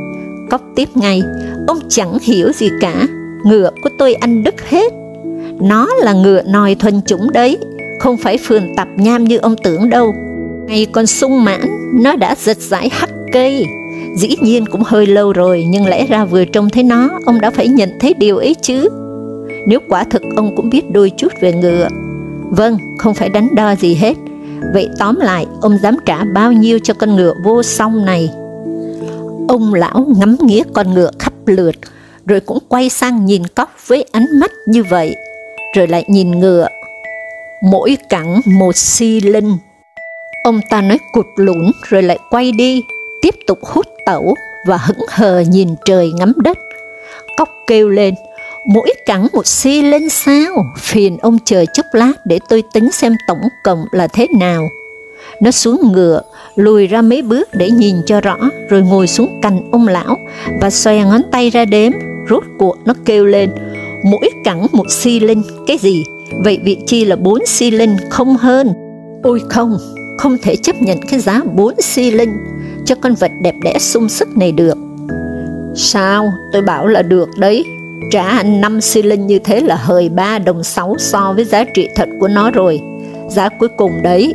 Speaker 1: Cóc tiếp ngay: "Ông chẳng hiểu gì cả, ngựa của tôi ăn đứt hết. Nó là ngựa nòi thuần chủng đấy, không phải phườn tạp nham như ông tưởng đâu. Ngày còn sung mãn, nó đã giật giải hắc cây. Dĩ nhiên cũng hơi lâu rồi, nhưng lẽ ra vừa trông thấy nó, ông đã phải nhận thấy điều ấy chứ. Nếu quả thực ông cũng biết đôi chút về ngựa." "Vâng, không phải đắn đo gì hết. Vậy tóm lại, ông dám trả bao nhiêu cho con ngựa vô song này?" Ông lão ngắm nghía con ngựa khắp lượt, rồi cũng quay sang nhìn Cóc với ánh mắt như vậy, rồi lại nhìn ngựa. "Mỗi cẳng một xi linh." Ông ta nói cụt lủn rồi lại quay đi, tiếp tục hút tẩu và hững hờ nhìn trời ngắm đất. Cóc kêu lên: "Mỗi cẳng một xi linh sao? Phiền ông chờ chốc lát để tôi tính xem tổng cộng là thế nào." Nó xuống ngựa, lùi ra mấy bước để nhìn cho rõ, rồi ngồi xuống cạnh ông lão và xòe ngón tay ra đếm. Rốt cuộc nó kêu lên: "Mỗi cẳng một xi linh, cái gì? Vậy vị chi là bốn xi linh không hơn?" "Ôi không, không thể chấp nhận cái giá bốn xi linh cho con vật đẹp đẽ sung sức này được." "Sao? Tôi bảo là được đấy. Trả anh năm xi linh như thế là hời ba đồng sáu so với giá trị thật của nó rồi. Giá cuối cùng đấy."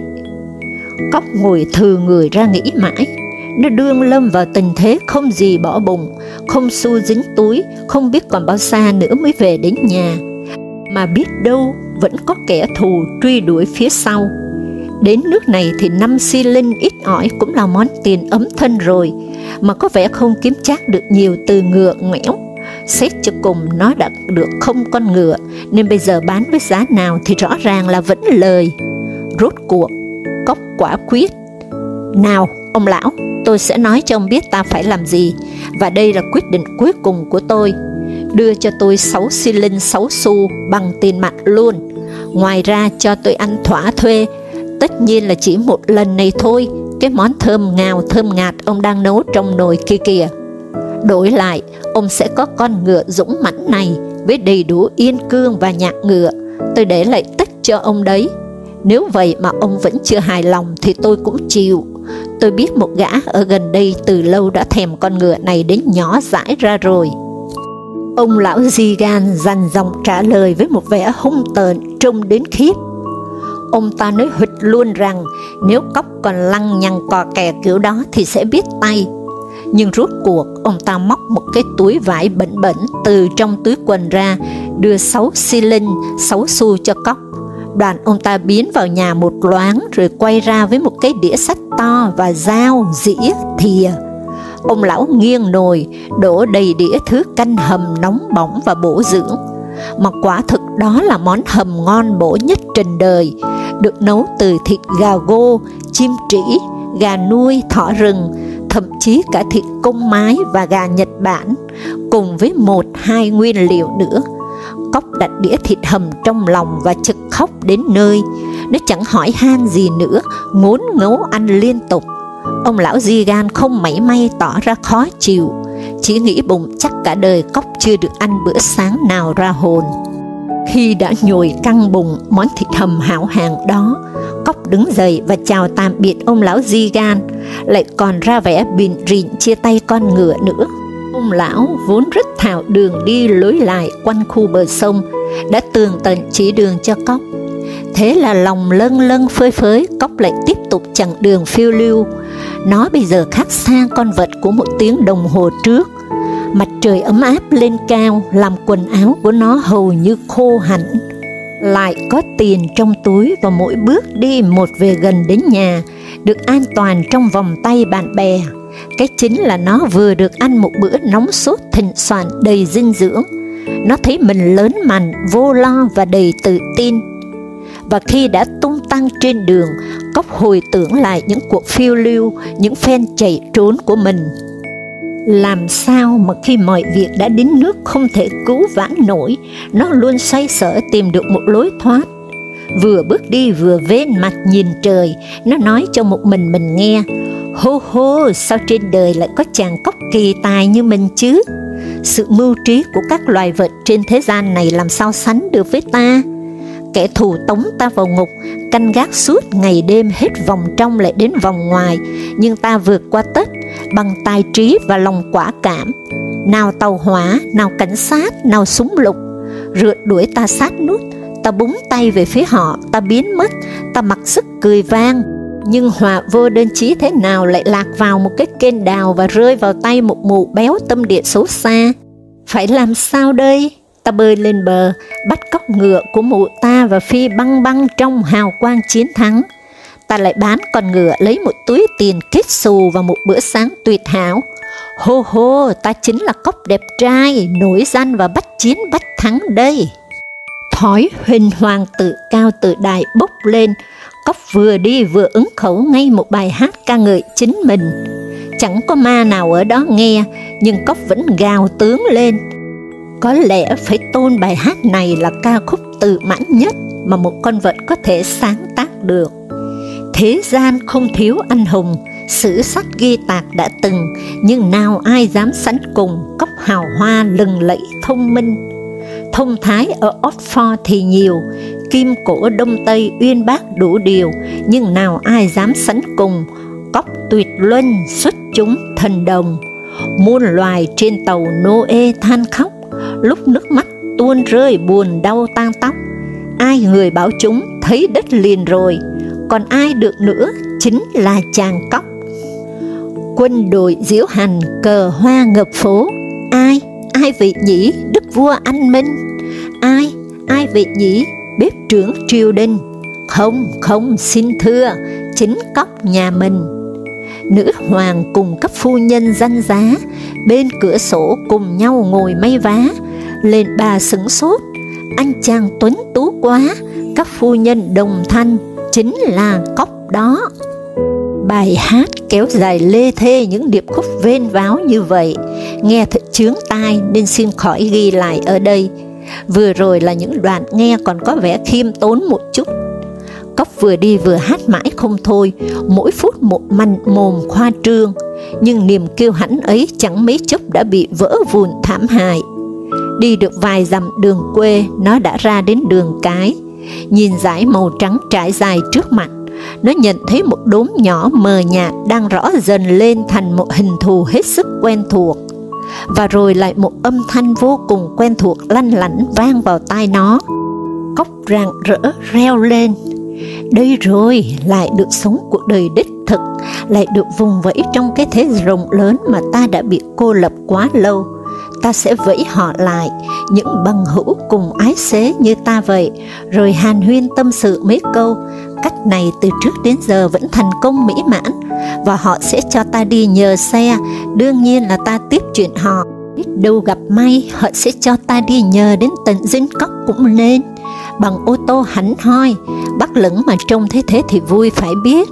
Speaker 1: Cóc ngồi thừ người ra nghĩ mãi. Nó đương lâm vào tình thế không gì bỏ bụng, không xu dính túi, không biết còn bao xa nữa mới về đến nhà. Mà biết đâu vẫn có kẻ thù truy đuổi phía sau. Đến nước này thì năm xi linh ít ỏi cũng là món tiền ấm thân rồi, mà có vẻ không kiếm trác được nhiều từ ngựa ngoẽo. Xét cho cùng nó đã được không con ngựa, nên bây giờ bán với giá nào thì rõ ràng là vẫn lời. Rốt cuộc Cóc quả quyết: "Nào ông lão, tôi sẽ nói cho ông biết ta phải làm gì, và đây là quyết định cuối cùng của tôi. Đưa cho tôi sáu xi linh sáu xu bằng tiền mặt luôn. Ngoài ra cho tôi ăn thỏa thuê, tất nhiên là chỉ một lần này thôi, cái món thơm ngào thơm ngạt ông đang nấu trong nồi kia kìa. Đổi lại, ông sẽ có con ngựa dũng mãnh này với đầy đủ yên cương và nhạc ngựa. Tôi để lại tất cho ông đấy. Nếu vậy mà ông vẫn chưa hài lòng thì tôi cũng chịu. Tôi biết một gã ở gần đây từ lâu đã thèm con ngựa này đến nhỏ dãi ra rồi." Ông lão Gigan dằn giọng trả lời với một vẻ hung tợn trông đến khiếp. Ông ta nói huỵch luôn rằng nếu Cóc còn lăng nhăng cò kè kiểu đó thì sẽ biết tay. Nhưng rốt cuộc ông ta móc một cái túi vải bẩn bẩn từ trong túi quần ra, đưa sáu xi linh sáu xu cho Cóc. Đoạn ông ta biến vào nhà một loáng, rồi quay ra với một cái đĩa sắt to và dao, dĩa, thìa. Ông lão nghiêng nồi, đổ đầy đĩa thứ canh hầm nóng bỏng và bổ dưỡng. Mà quả thực đó là món hầm ngon bổ nhất trần đời, được nấu từ thịt gà gô, chim trĩ, gà nuôi, thỏ rừng, thậm chí cả thịt công mái và gà Nhật Bản, cùng với một hai nguyên liệu nữa. Cóc đặt đĩa thịt hầm trong lòng và trực khóc đến nơi. Nó chẳng hỏi han gì nữa, ngốn ngấu ăn liên tục. Ông lão Gigan không mảy may tỏ ra khó chịu, chỉ nghĩ bụng chắc cả đời Cóc chưa được ăn bữa sáng nào ra hồn. Khi đã nhồi căng bụng món thịt hầm hảo hạng đó, Cóc đứng dậy và chào tạm biệt ông lão Gigan, lại còn ra vẻ bịn rịn chia tay con ngựa nữa. Ông lão vốn rất thạo đường đi lối lại quanh khu bờ sông, đã tường tận chỉ đường cho Cóc. Thế là lòng lâng lâng phơi phới, Cóc lại tiếp tục chặng đường phiêu lưu. Nó bây giờ khác xa con vật của một tiếng đồng hồ trước. Mặt trời ấm áp lên cao, làm quần áo của nó hầu như khô hẳn. Lại có tiền trong túi và mỗi bước đi một về gần đến nhà, được an toàn trong vòng tay bạn bè. Cái chính là nó vừa được ăn một bữa nóng sốt thịnh soạn đầy dinh dưỡng. Nó thấy mình lớn mạnh, vô lo và đầy tự tin. Và khi đã tung tăng trên đường, Cóc hồi tưởng lại những cuộc phiêu lưu, những phen chạy trốn của mình. Làm sao mà khi mọi việc đã đến nước không thể cứu vãn nổi, nó luôn xoay sở tìm được một lối thoát. Vừa bước đi vừa vén mặt nhìn trời, nó nói cho một mình mình nghe: hô hô, sao trên đời lại có chàng Cóc kỳ tài như mình chứ? Sự mưu trí của các loài vật trên thế gian này làm sao sánh được với ta? Kẻ thù tống ta vào ngục, canh gác suốt ngày đêm hết vòng trong lại đến vòng ngoài, nhưng ta vượt qua tất bằng tài trí và lòng quả cảm. Nào tàu hỏa, nào cảnh sát, nào súng lục, rượt đuổi ta sát nút, ta búng tay về phía họ, ta biến mất, ta mặc sức cười vang. Nhưng họa vô đơn chí thế nào lại lạc vào một cái kênh đào và rơi vào tay một mụ béo tâm địa xấu xa. Phải làm sao đây? Ta bơi lên bờ, bắt cóc ngựa của mụ ta và phi băng băng trong hào quang chiến thắng. Ta lại bán con ngựa lấy một túi tiền kết xù và một bữa sáng tuyệt hảo. Hô hô, ta chính là Cóc đẹp trai, nổi danh và bắt chiến bắt thắng đây. Thói huỳnh hoàng tự cao tự đại bốc lên, Cóc vừa đi vừa ứng khẩu ngay một bài hát ca ngợi chính mình. Chẳng có ma nào ở đó nghe, nhưng Cóc vẫn gào tướng lên. Có lẽ phải tôn bài hát này là ca khúc tự mãn nhất mà một con vật có thể sáng tác được. Thế gian không thiếu anh hùng, sử sách ghi tạc đã từng, nhưng nào ai dám sánh cùng Cóc hào hoa lừng lẫy thông minh. Thông thái ở Oxford thì nhiều, kim cổ đông tây uyên bác đủ điều, nhưng nào ai dám sánh cùng Cóc tuyệt luân xuất chúng thần đồng. Muôn loài trên tàu Noe than khóc, lúc nước mắt tuôn rơi buồn đau tang tóc. Ai người bảo chúng thấy đất liền rồi, còn ai được nữa chính là chàng Cóc. Quân đội diễu hành, cờ hoa ngập phố. Ai, ai vậy nhỉ, đức vua anh minh? Ai, ai vậy nhỉ, bếp trưởng triều đình? Không, không, xin thưa, chính Cóc nhà mình. Nữ hoàng cùng các phu nhân danh giá, bên cửa sổ cùng nhau ngồi may vá. Lên bà sửng sốt, anh chàng tuấn tú quá, các phu nhân đồng thanh, chính là Cóc đó. Bài hát kéo dài lê thê những điệp khúc vên váo như vậy, nghe thật chướng tai nên xin khỏi ghi lại ở đây. Vừa rồi là những đoạn nghe còn có vẻ khiêm tốn một chút. Cóc vừa đi vừa hát mãi không thôi, mỗi phút một manh mồm khoa trương, nhưng niềm kiêu hãnh ấy chẳng mấy chốc đã bị vỡ vụn thảm hại. Đi được vài dặm đường quê, nó đã ra đến đường cái. Nhìn dải màu trắng trải dài trước mặt, nó nhận thấy một đốm nhỏ mờ nhạt đang rõ dần lên thành một hình thù hết sức quen thuộc. Và rồi lại một âm thanh vô cùng quen thuộc lanh lảnh vang vào tai nó. Cóc rạng rỡ reo lên. Đây rồi, lại được sống cuộc đời đích thực, lại được vùng vẫy trong cái thế rộng lớn mà ta đã bị cô lập quá lâu. ta sẽ vẫy họ lại, những bằng hữu cùng ái xế như ta vậy, rồi hàn huyên tâm sự mấy câu. Cách này từ trước đến giờ vẫn thành công mỹ mãn, và họ sẽ cho ta đi nhờ xe, đương nhiên là ta tiếp chuyện họ. Biết đâu gặp may, họ sẽ cho ta đi nhờ đến tận Dinh Cóc cũng nên. Bằng ô tô hẳn hoi, Bắc Lửng mà trông thấy thế thì vui phải biết.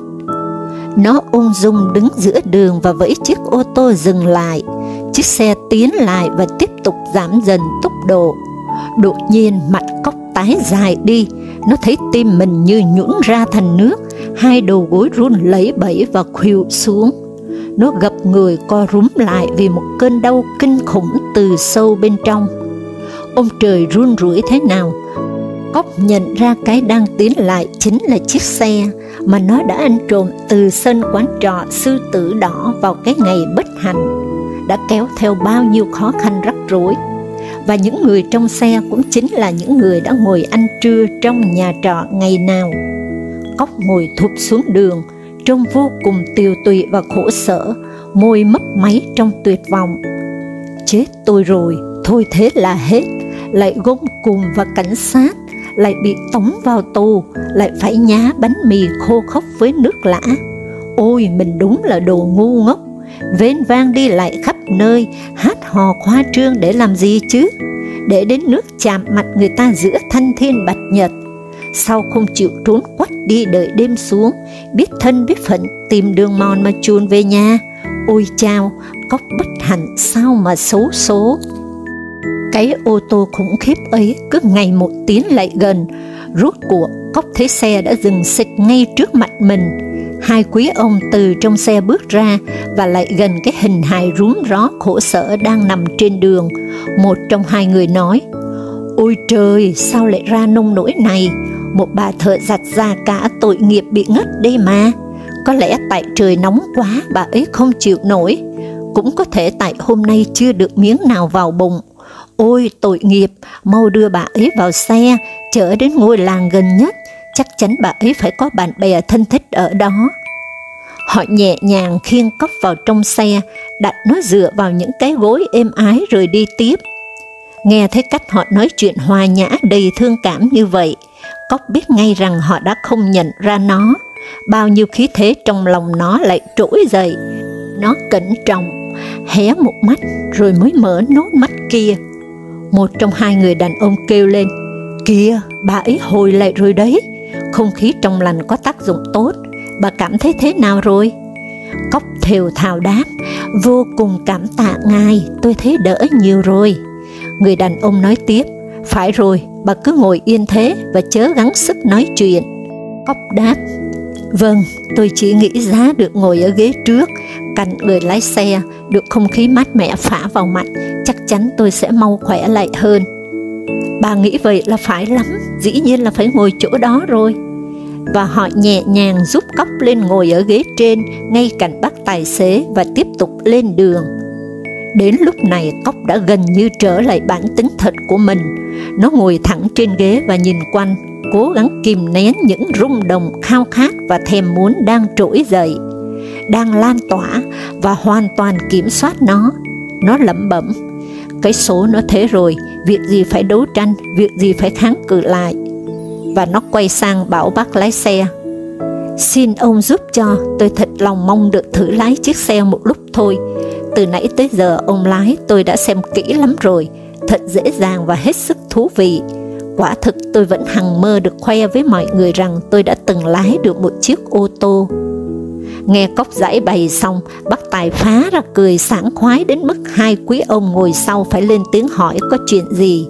Speaker 1: Nó ung dung đứng giữa đường và vẫy chiếc ô tô dừng lại. Chiếc xe tiến lại và tiếp tục giảm dần tốc độ. Đột nhiên mặt Cóc tái dài đi, nó thấy tim mình như nhũn ra thành nước, hai đầu gối run lẩy bẩy và khuỵu xuống. Nó gập người co rúm lại vì một cơn đau kinh khủng từ sâu bên trong. Ông trời run rủi thế nào! Cóc nhận ra cái đang tiến lại chính là chiếc xe mà nó đã ăn trộm từ sân quán trọ Sư Tử Đỏ vào cái ngày bất hạnh, đã kéo theo bao nhiêu khó khăn rắc rối. Và những người trong xe cũng chính là những người đã ngồi ăn trưa trong nhà trọ ngày nào. Cóc ngồi thụp xuống đường, trông vô cùng tiều tụy và khổ sở, môi mấp máy trong tuyệt vọng. Chết tôi rồi, thôi thế là hết, lại gông cùm và cảnh sát, lại bị tống vào tù, lại phải nhá bánh mì khô khốc với nước lã. Ôi, mình đúng là đồ ngu ngốc, vênh vang đi lại khắp nơi, hát hò khoa trương để làm gì chứ? Để đến nước chạm mặt người ta giữa thanh thiên bạch nhật. Sao không chịu trốn quách đi đợi đêm xuống, biết thân biết phận tìm đường mòn mà chuồn về nhà? Ôi chao, Cóc bất hạnh sao mà xấu số. Cái ô tô khủng khiếp ấy cứ ngày một tiến lại gần. Rốt cuộc Cóc thấy xe đã dừng xịch ngay trước mặt mình. Hai quý ông từ trong xe bước ra và lại gần cái hình hài rúm ró khổ sở đang nằm trên đường. Một trong hai người nói: Ôi trời, sao lại ra nông nỗi này? Một bà thợ giặt da cả tội nghiệp bị ngất đây mà. Có lẽ tại trời nóng quá bà ấy không chịu nổi, cũng có thể tại hôm nay chưa được miếng nào vào bụng. Ôi tội nghiệp, mau đưa bà ấy vào xe, chở đến ngôi làng gần nhất, chắc chắn bà ấy phải có bạn bè thân thích ở đó. Họ nhẹ nhàng khiêng Cóc vào trong xe, đặt nó dựa vào những cái gối êm ái rồi đi tiếp. Nghe thấy cách họ nói chuyện hòa nhã đầy thương cảm như vậy, Cóc biết ngay rằng họ đã không nhận ra nó. Bao nhiêu khí thế trong lòng nó lại trỗi dậy. Nó cẩn trọng hé một mắt rồi mới mở nốt mắt kia. Một trong hai người đàn ông kêu lên: Kìa, bà ấy hồi lại rồi đấy. Không khí trong lành có tác dụng tốt. Bà cảm thấy thế nào rồi? Cóc thều thào đáp: Vô cùng cảm tạ ngài, tôi thấy đỡ nhiều rồi. Người đàn ông nói tiếp: Phải rồi, bà cứ ngồi yên thế và chớ gắng sức nói chuyện. Cóc đáp: Vâng, tôi chỉ nghĩ giá được ngồi ở ghế trước, cạnh người lái xe, được không khí mát mẻ phả vào mặt, chắc chắn tôi sẽ mau khỏe lại hơn. Bà nghĩ vậy là phải lắm, dĩ nhiên là phải ngồi chỗ đó rồi. Và họ nhẹ nhàng giúp Cóc lên ngồi ở ghế trên, ngay cạnh bác tài xế và tiếp tục lên đường. Đến lúc này Cóc đã gần như trở lại bản tính thật của mình. Nó ngồi thẳng trên ghế và nhìn quanh, cố gắng kìm nén những rung động khao khát và thèm muốn đang trỗi dậy, đang lan tỏa và hoàn toàn kiểm soát nó. Nó lẩm bẩm: Cái số nó thế rồi, việc gì phải đấu tranh, việc gì phải kháng cự lại. Và nó quay sang bảo bác lái xe: Xin ông giúp cho, tôi thật lòng mong được thử lái chiếc xe một lúc thôi. Từ nãy tới giờ ông lái tôi đã xem kỹ lắm rồi, thật dễ dàng và hết sức thú vị. Quả thực tôi vẫn hằng mơ được khoe với mọi người rằng tôi đã từng lái được một chiếc ô tô. Nghe Cóc giải bày xong, bác tài phá ra cười sảng khoái đến mức hai quý ông ngồi sau phải lên tiếng hỏi có chuyện gì.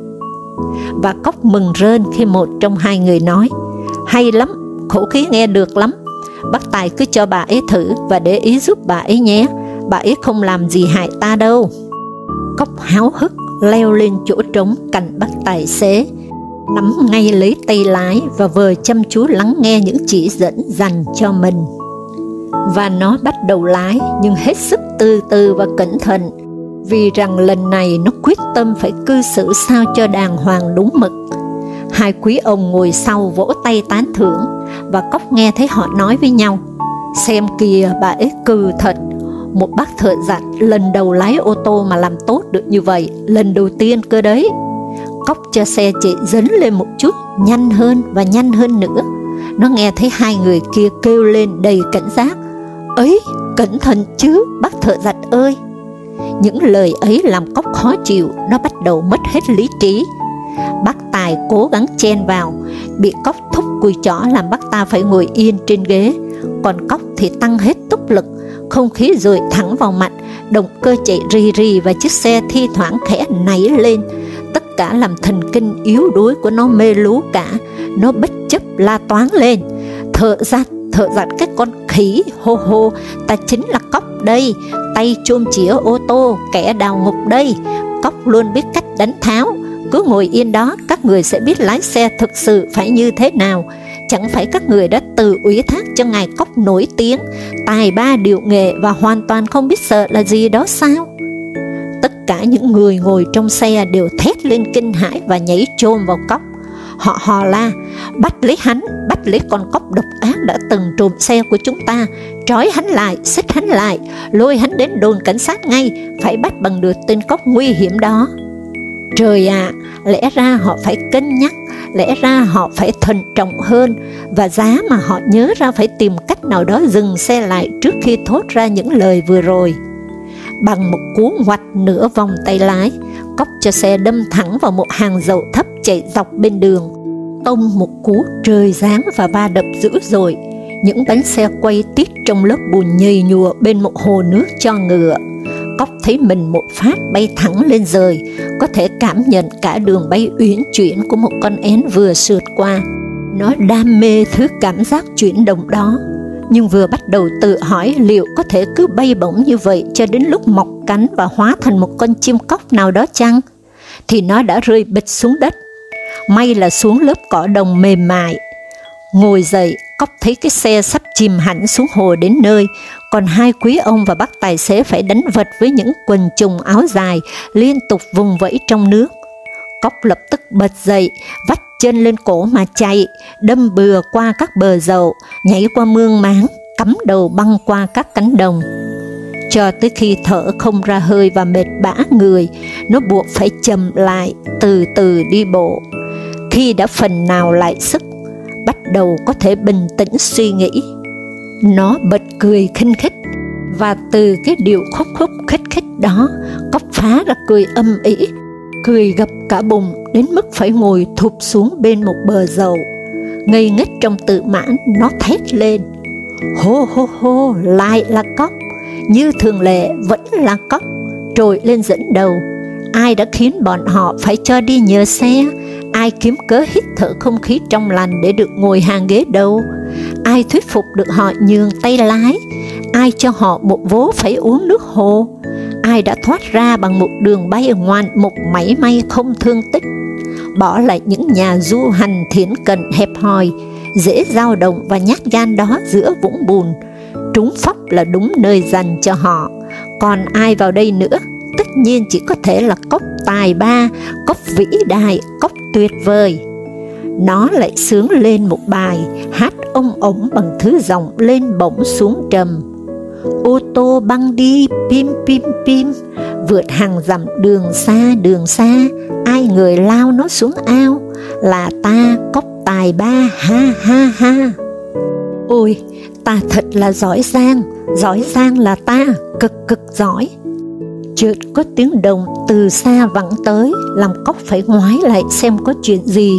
Speaker 1: Và Cóc mừng rơn khi một trong hai người nói: Hay lắm, khẩu khí nghe được lắm. Bác tài cứ cho bà ấy thử và để ý giúp bà ấy nhé, bà ấy không làm gì hại ta đâu. Cóc háo hức leo lên chỗ trống cạnh bác tài xế, nắm ngay lấy tay lái và vừa chăm chú lắng nghe những chỉ dẫn dành cho mình. Và nó bắt đầu lái, nhưng hết sức từ từ và cẩn thận, vì rằng lần này nó quyết tâm phải cư xử sao cho đàng hoàng đúng mực. Hai quý ông ngồi sau vỗ tay tán thưởng, và Cóc nghe thấy họ nói với nhau: Xem kìa, bà ấy cừ thật. Một bác thợ giặt lần đầu lái ô tô mà làm tốt được như vậy, lần đầu tiên cơ đấy. Cóc cho xe chạy dấn lên một chút, nhanh hơn và nhanh hơn nữa. Nó nghe thấy hai người kia kêu lên đầy cảnh giác: "Ấy, cẩn thận chứ, bác thợ giặt ơi!" Những lời ấy làm Cóc khó chịu, nó bắt đầu mất hết lý trí. Bác Tài cố gắng chen vào, bị Cóc thúc cùi chỏ làm bác ta phải ngồi yên trên ghế. Còn Cóc thì tăng hết tốc lực, không khí dội thẳng vào mặt, động cơ chạy rì rì và chiếc xe thi thoảng khẽ nảy lên. Tất cả làm thần kinh yếu đuối của nó mê lú cả. Nó bất chấp la toáng lên: "Thợ giặt, thợ giặt cái con khỉ, hô hô, ta chính là Cóc đây, tay chôm chĩa ô tô, kẻ đào ngục đây. Cóc luôn biết cách đánh tháo, cứ ngồi yên đó, các người sẽ biết lái xe thực sự phải như thế nào. Chẳng phải các người đã tự ủy thác cho ngài Cóc nổi tiếng, tài ba điệu nghệ và hoàn toàn không biết sợ là gì đó sao?" Tất cả những người ngồi trong xe đều thét lên kinh hãi và nhảy chôm vào Cóc. Họ hò la: "Bắt lấy hắn, bắt lấy con Cóc độc ác đã từng trộm xe của chúng ta, trói hắn lại, xích hắn lại, lôi hắn đến đồn cảnh sát ngay, phải bắt bằng được tên Cóc nguy hiểm đó." Trời ạ, à, lẽ ra họ phải cân nhắc, lẽ ra họ phải thận trọng hơn, và giá mà họ nhớ ra phải tìm cách nào đó dừng xe lại trước khi thốt ra những lời vừa rồi. Bằng một cú ngoặt nửa vòng tay lái, Cóc cho xe đâm thẳng vào một hàng dầu thấp chạy dọc bên đường. Tông một cú trời giáng và va đập dữ dội. Những bánh xe quay tít trong lớp bùn nhầy nhụa bên một hồ nước cho ngựa. Cóc thấy mình một phát bay thẳng lên trời, có thể cảm nhận cả đường bay uyển chuyển của một con én vừa sượt qua. Nó đam mê thứ cảm giác chuyển động đó, nhưng vừa bắt đầu tự hỏi liệu có thể cứ bay bổng như vậy cho đến lúc mọc cánh và hóa thành một con chim cóc nào đó chăng, thì nó đã rơi bịch xuống đất. May là xuống lớp cỏ đồng mềm mại. Ngồi dậy, Cóc thấy cái xe sắp chìm hẳn xuống hồ đến nơi, còn hai quý ông và bác tài xế phải đánh vật với những quần trùng áo dài liên tục vùng vẫy trong nước. Cóc lập tức bật dậy, vắt chân lên cổ mà chạy, đâm bừa qua các bờ dậu, nhảy qua mương máng, cắm đầu băng qua các cánh đồng. Cho tới khi thở không ra hơi và mệt bã người, nó buộc phải chậm lại, từ từ đi bộ. Khi đã phần nào lại sức, bắt đầu có thể bình tĩnh suy nghĩ, nó bật cười khinh khích, và từ cái điệu khúc khúc khích khích đó, Cóc phá ra cười âm ỉ, cười gập cả bụng đến mức phải ngồi thụp xuống bên một bờ dầu. Ngây ngất trong tự mãn, nó thét lên: "Hô hô hô, lại là Cóc, như thường lệ vẫn là Cóc, trồi lên dẫn đầu. Ai đã khiến bọn họ phải cho đi nhờ xe? Ai kiếm cớ hít thở không khí trong lành để được ngồi hàng ghế đầu? Ai thuyết phục được họ nhường tay lái? Ai cho họ một vố phải uống nước hồ? Ai đã thoát ra bằng một đường bay ngoạn mục mảy may không thương tích, bỏ lại những nhà du hành thiển cận hẹp hòi, dễ dao động và nhát gan đó giữa vũng bùn, trúng phóc là đúng nơi dành cho họ? Còn ai vào đây nữa? Tất nhiên chỉ có thể là Cóc tài ba, Cóc vĩ đại, Cóc tuyệt vời." Nó lại sướng lên một bài hát ông ổng bằng thứ giọng lên bổng xuống trầm: "Ô tô băng đi pim pim pim, vượt hàng dặm đường xa đường xa, ai người lao nó xuống ao, là ta Cóc tài ba ha ha ha." Ôi, ta thật là giỏi giang, giỏi giang là ta, cực cực giỏi. Chợt có tiếng đồng từ xa vẳng tới, làm Cóc phải ngoái lại xem có chuyện gì.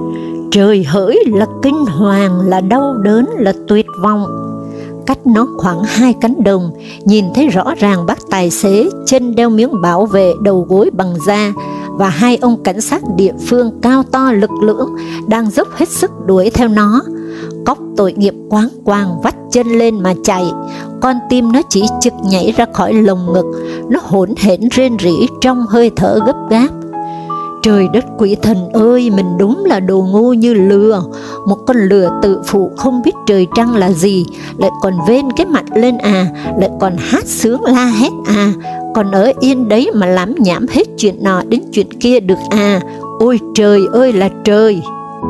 Speaker 1: Trời hỡi là kinh hoàng, là đau đớn, là tuyệt vọng. Cách nó khoảng hai cánh đồng, nhìn thấy rõ ràng bác tài xế chân đeo miếng bảo vệ đầu gối bằng da, và hai ông cảnh sát địa phương cao to lực lưỡng đang dốc hết sức đuổi theo nó. Cóc tội nghiệp quáng quàng vắt chân lên mà chạy, con tim nó chỉ chực nhảy ra khỏi lồng ngực, nó hỗn hển rên rỉ trong hơi thở gấp gáp. Trời đất quỷ thần ơi, mình đúng là đồ ngu như lừa, một con lừa tự phụ không biết trời trăng là gì, lại còn vên cái mặt lên à, lại còn hát sướng la hét à, còn ở yên đấy mà lắm nhảm hết chuyện nọ đến chuyện kia được à, ôi trời ơi là trời.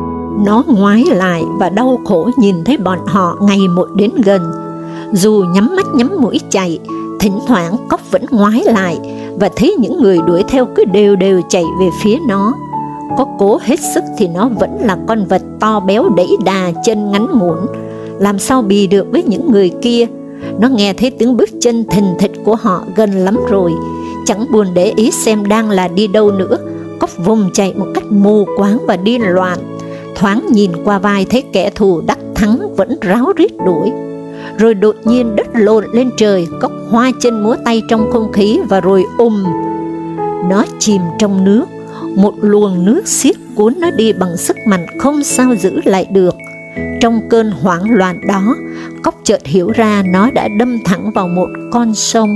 Speaker 1: Nó ngoái lại và đau khổ nhìn thấy bọn họ ngày một đến gần. Dù nhắm mắt nhắm mũi chạy, Thỉnh thoảng Cóc vẫn ngoái lại và thấy những người đuổi theo cứ đều đều chạy về phía nó. Có cố hết sức thì nó vẫn là con vật to béo đẩy đà, chân ngắn ngủn, làm sao bì được với những người kia. Nó nghe thấy tiếng bước chân thình thịch của họ gần lắm rồi, chẳng buồn để ý xem đang là đi đâu nữa. Cóc vùng chạy một cách mù quáng và điên loạn. Thoáng nhìn qua vai thấy kẻ thù đắc thắng vẫn ráo riết đuổi. Rồi đột nhiên đất lộn lên trời, Cóc hoa chân múa tay trong không khí và rồi ùm, nó chìm trong nước. Một luồng nước xiết cuốn nó đi bằng sức mạnh không sao giữ lại được. Trong cơn hoảng loạn đó, Cóc chợt hiểu ra nó đã đâm thẳng vào một con sông.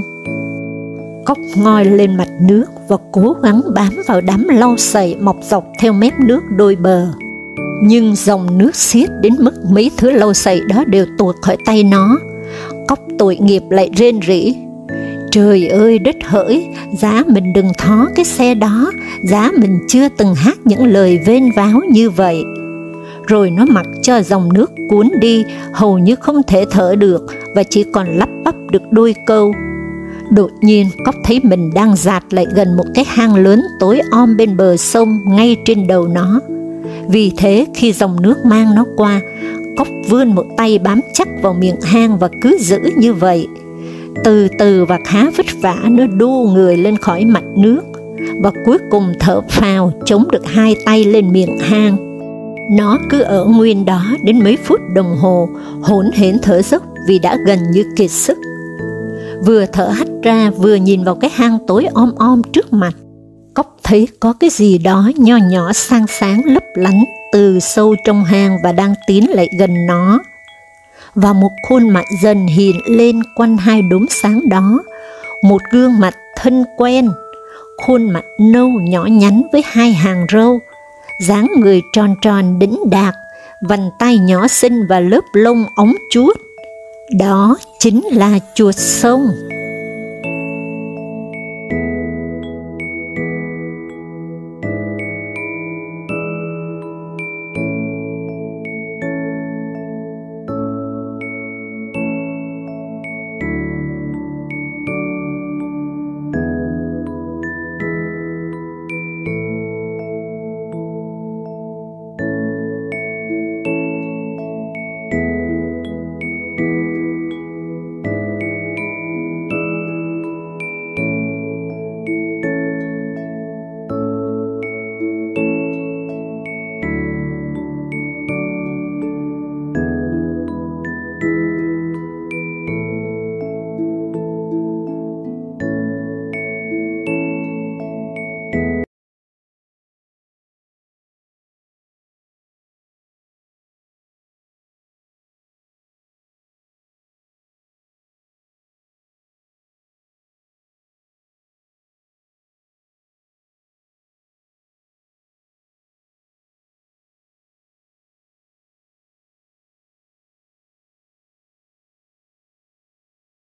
Speaker 1: Cóc ngoi lên mặt nước và cố gắng bám vào đám lau sậy mọc dọc theo mép nước đôi bờ. Nhưng dòng nước xiết đến mức mấy thứ lau sậy đó đều tuột khỏi tay nó. Cóc tội nghiệp lại rên rỉ: trời ơi đất hỡi, giá mình đừng thó cái xe đó, giá mình chưa từng hát những lời vênh váo như vậy. Rồi nó mặc cho dòng nước cuốn đi, hầu như không thể thở được và chỉ còn lắp bắp được đôi câu. Đột nhiên Cóc thấy mình đang dạt lại gần một cái hang lớn tối om bên bờ sông ngay trên đầu nó. Vì thế khi dòng nước mang nó qua, Cóc vươn một tay bám chắc vào miệng hang và cứ giữ như vậy. Từ từ và khá vất vả nó đu người lên khỏi mặt nước, và cuối cùng thở phào chống được hai tay lên miệng hang. Nó cứ ở nguyên đó đến mấy phút đồng hồ, hỗn hển thở dốc vì đã gần như kiệt sức. Vừa thở hắt ra vừa nhìn vào cái hang tối om om trước mặt, Cóc thấy có cái gì đó nho nhỏ sáng sáng lấp lánh từ sâu trong hang và đang tiến lại gần nó. Và một khuôn mặt dần hiện lên quanh hai đốm sáng đó, một gương mặt thân quen, khuôn mặt nâu nhỏ nhắn với hai hàng râu, dáng người tròn tròn đĩnh đạc, vành tay nhỏ xinh và lớp lông óng chuốt. Đó chính là chuột sông.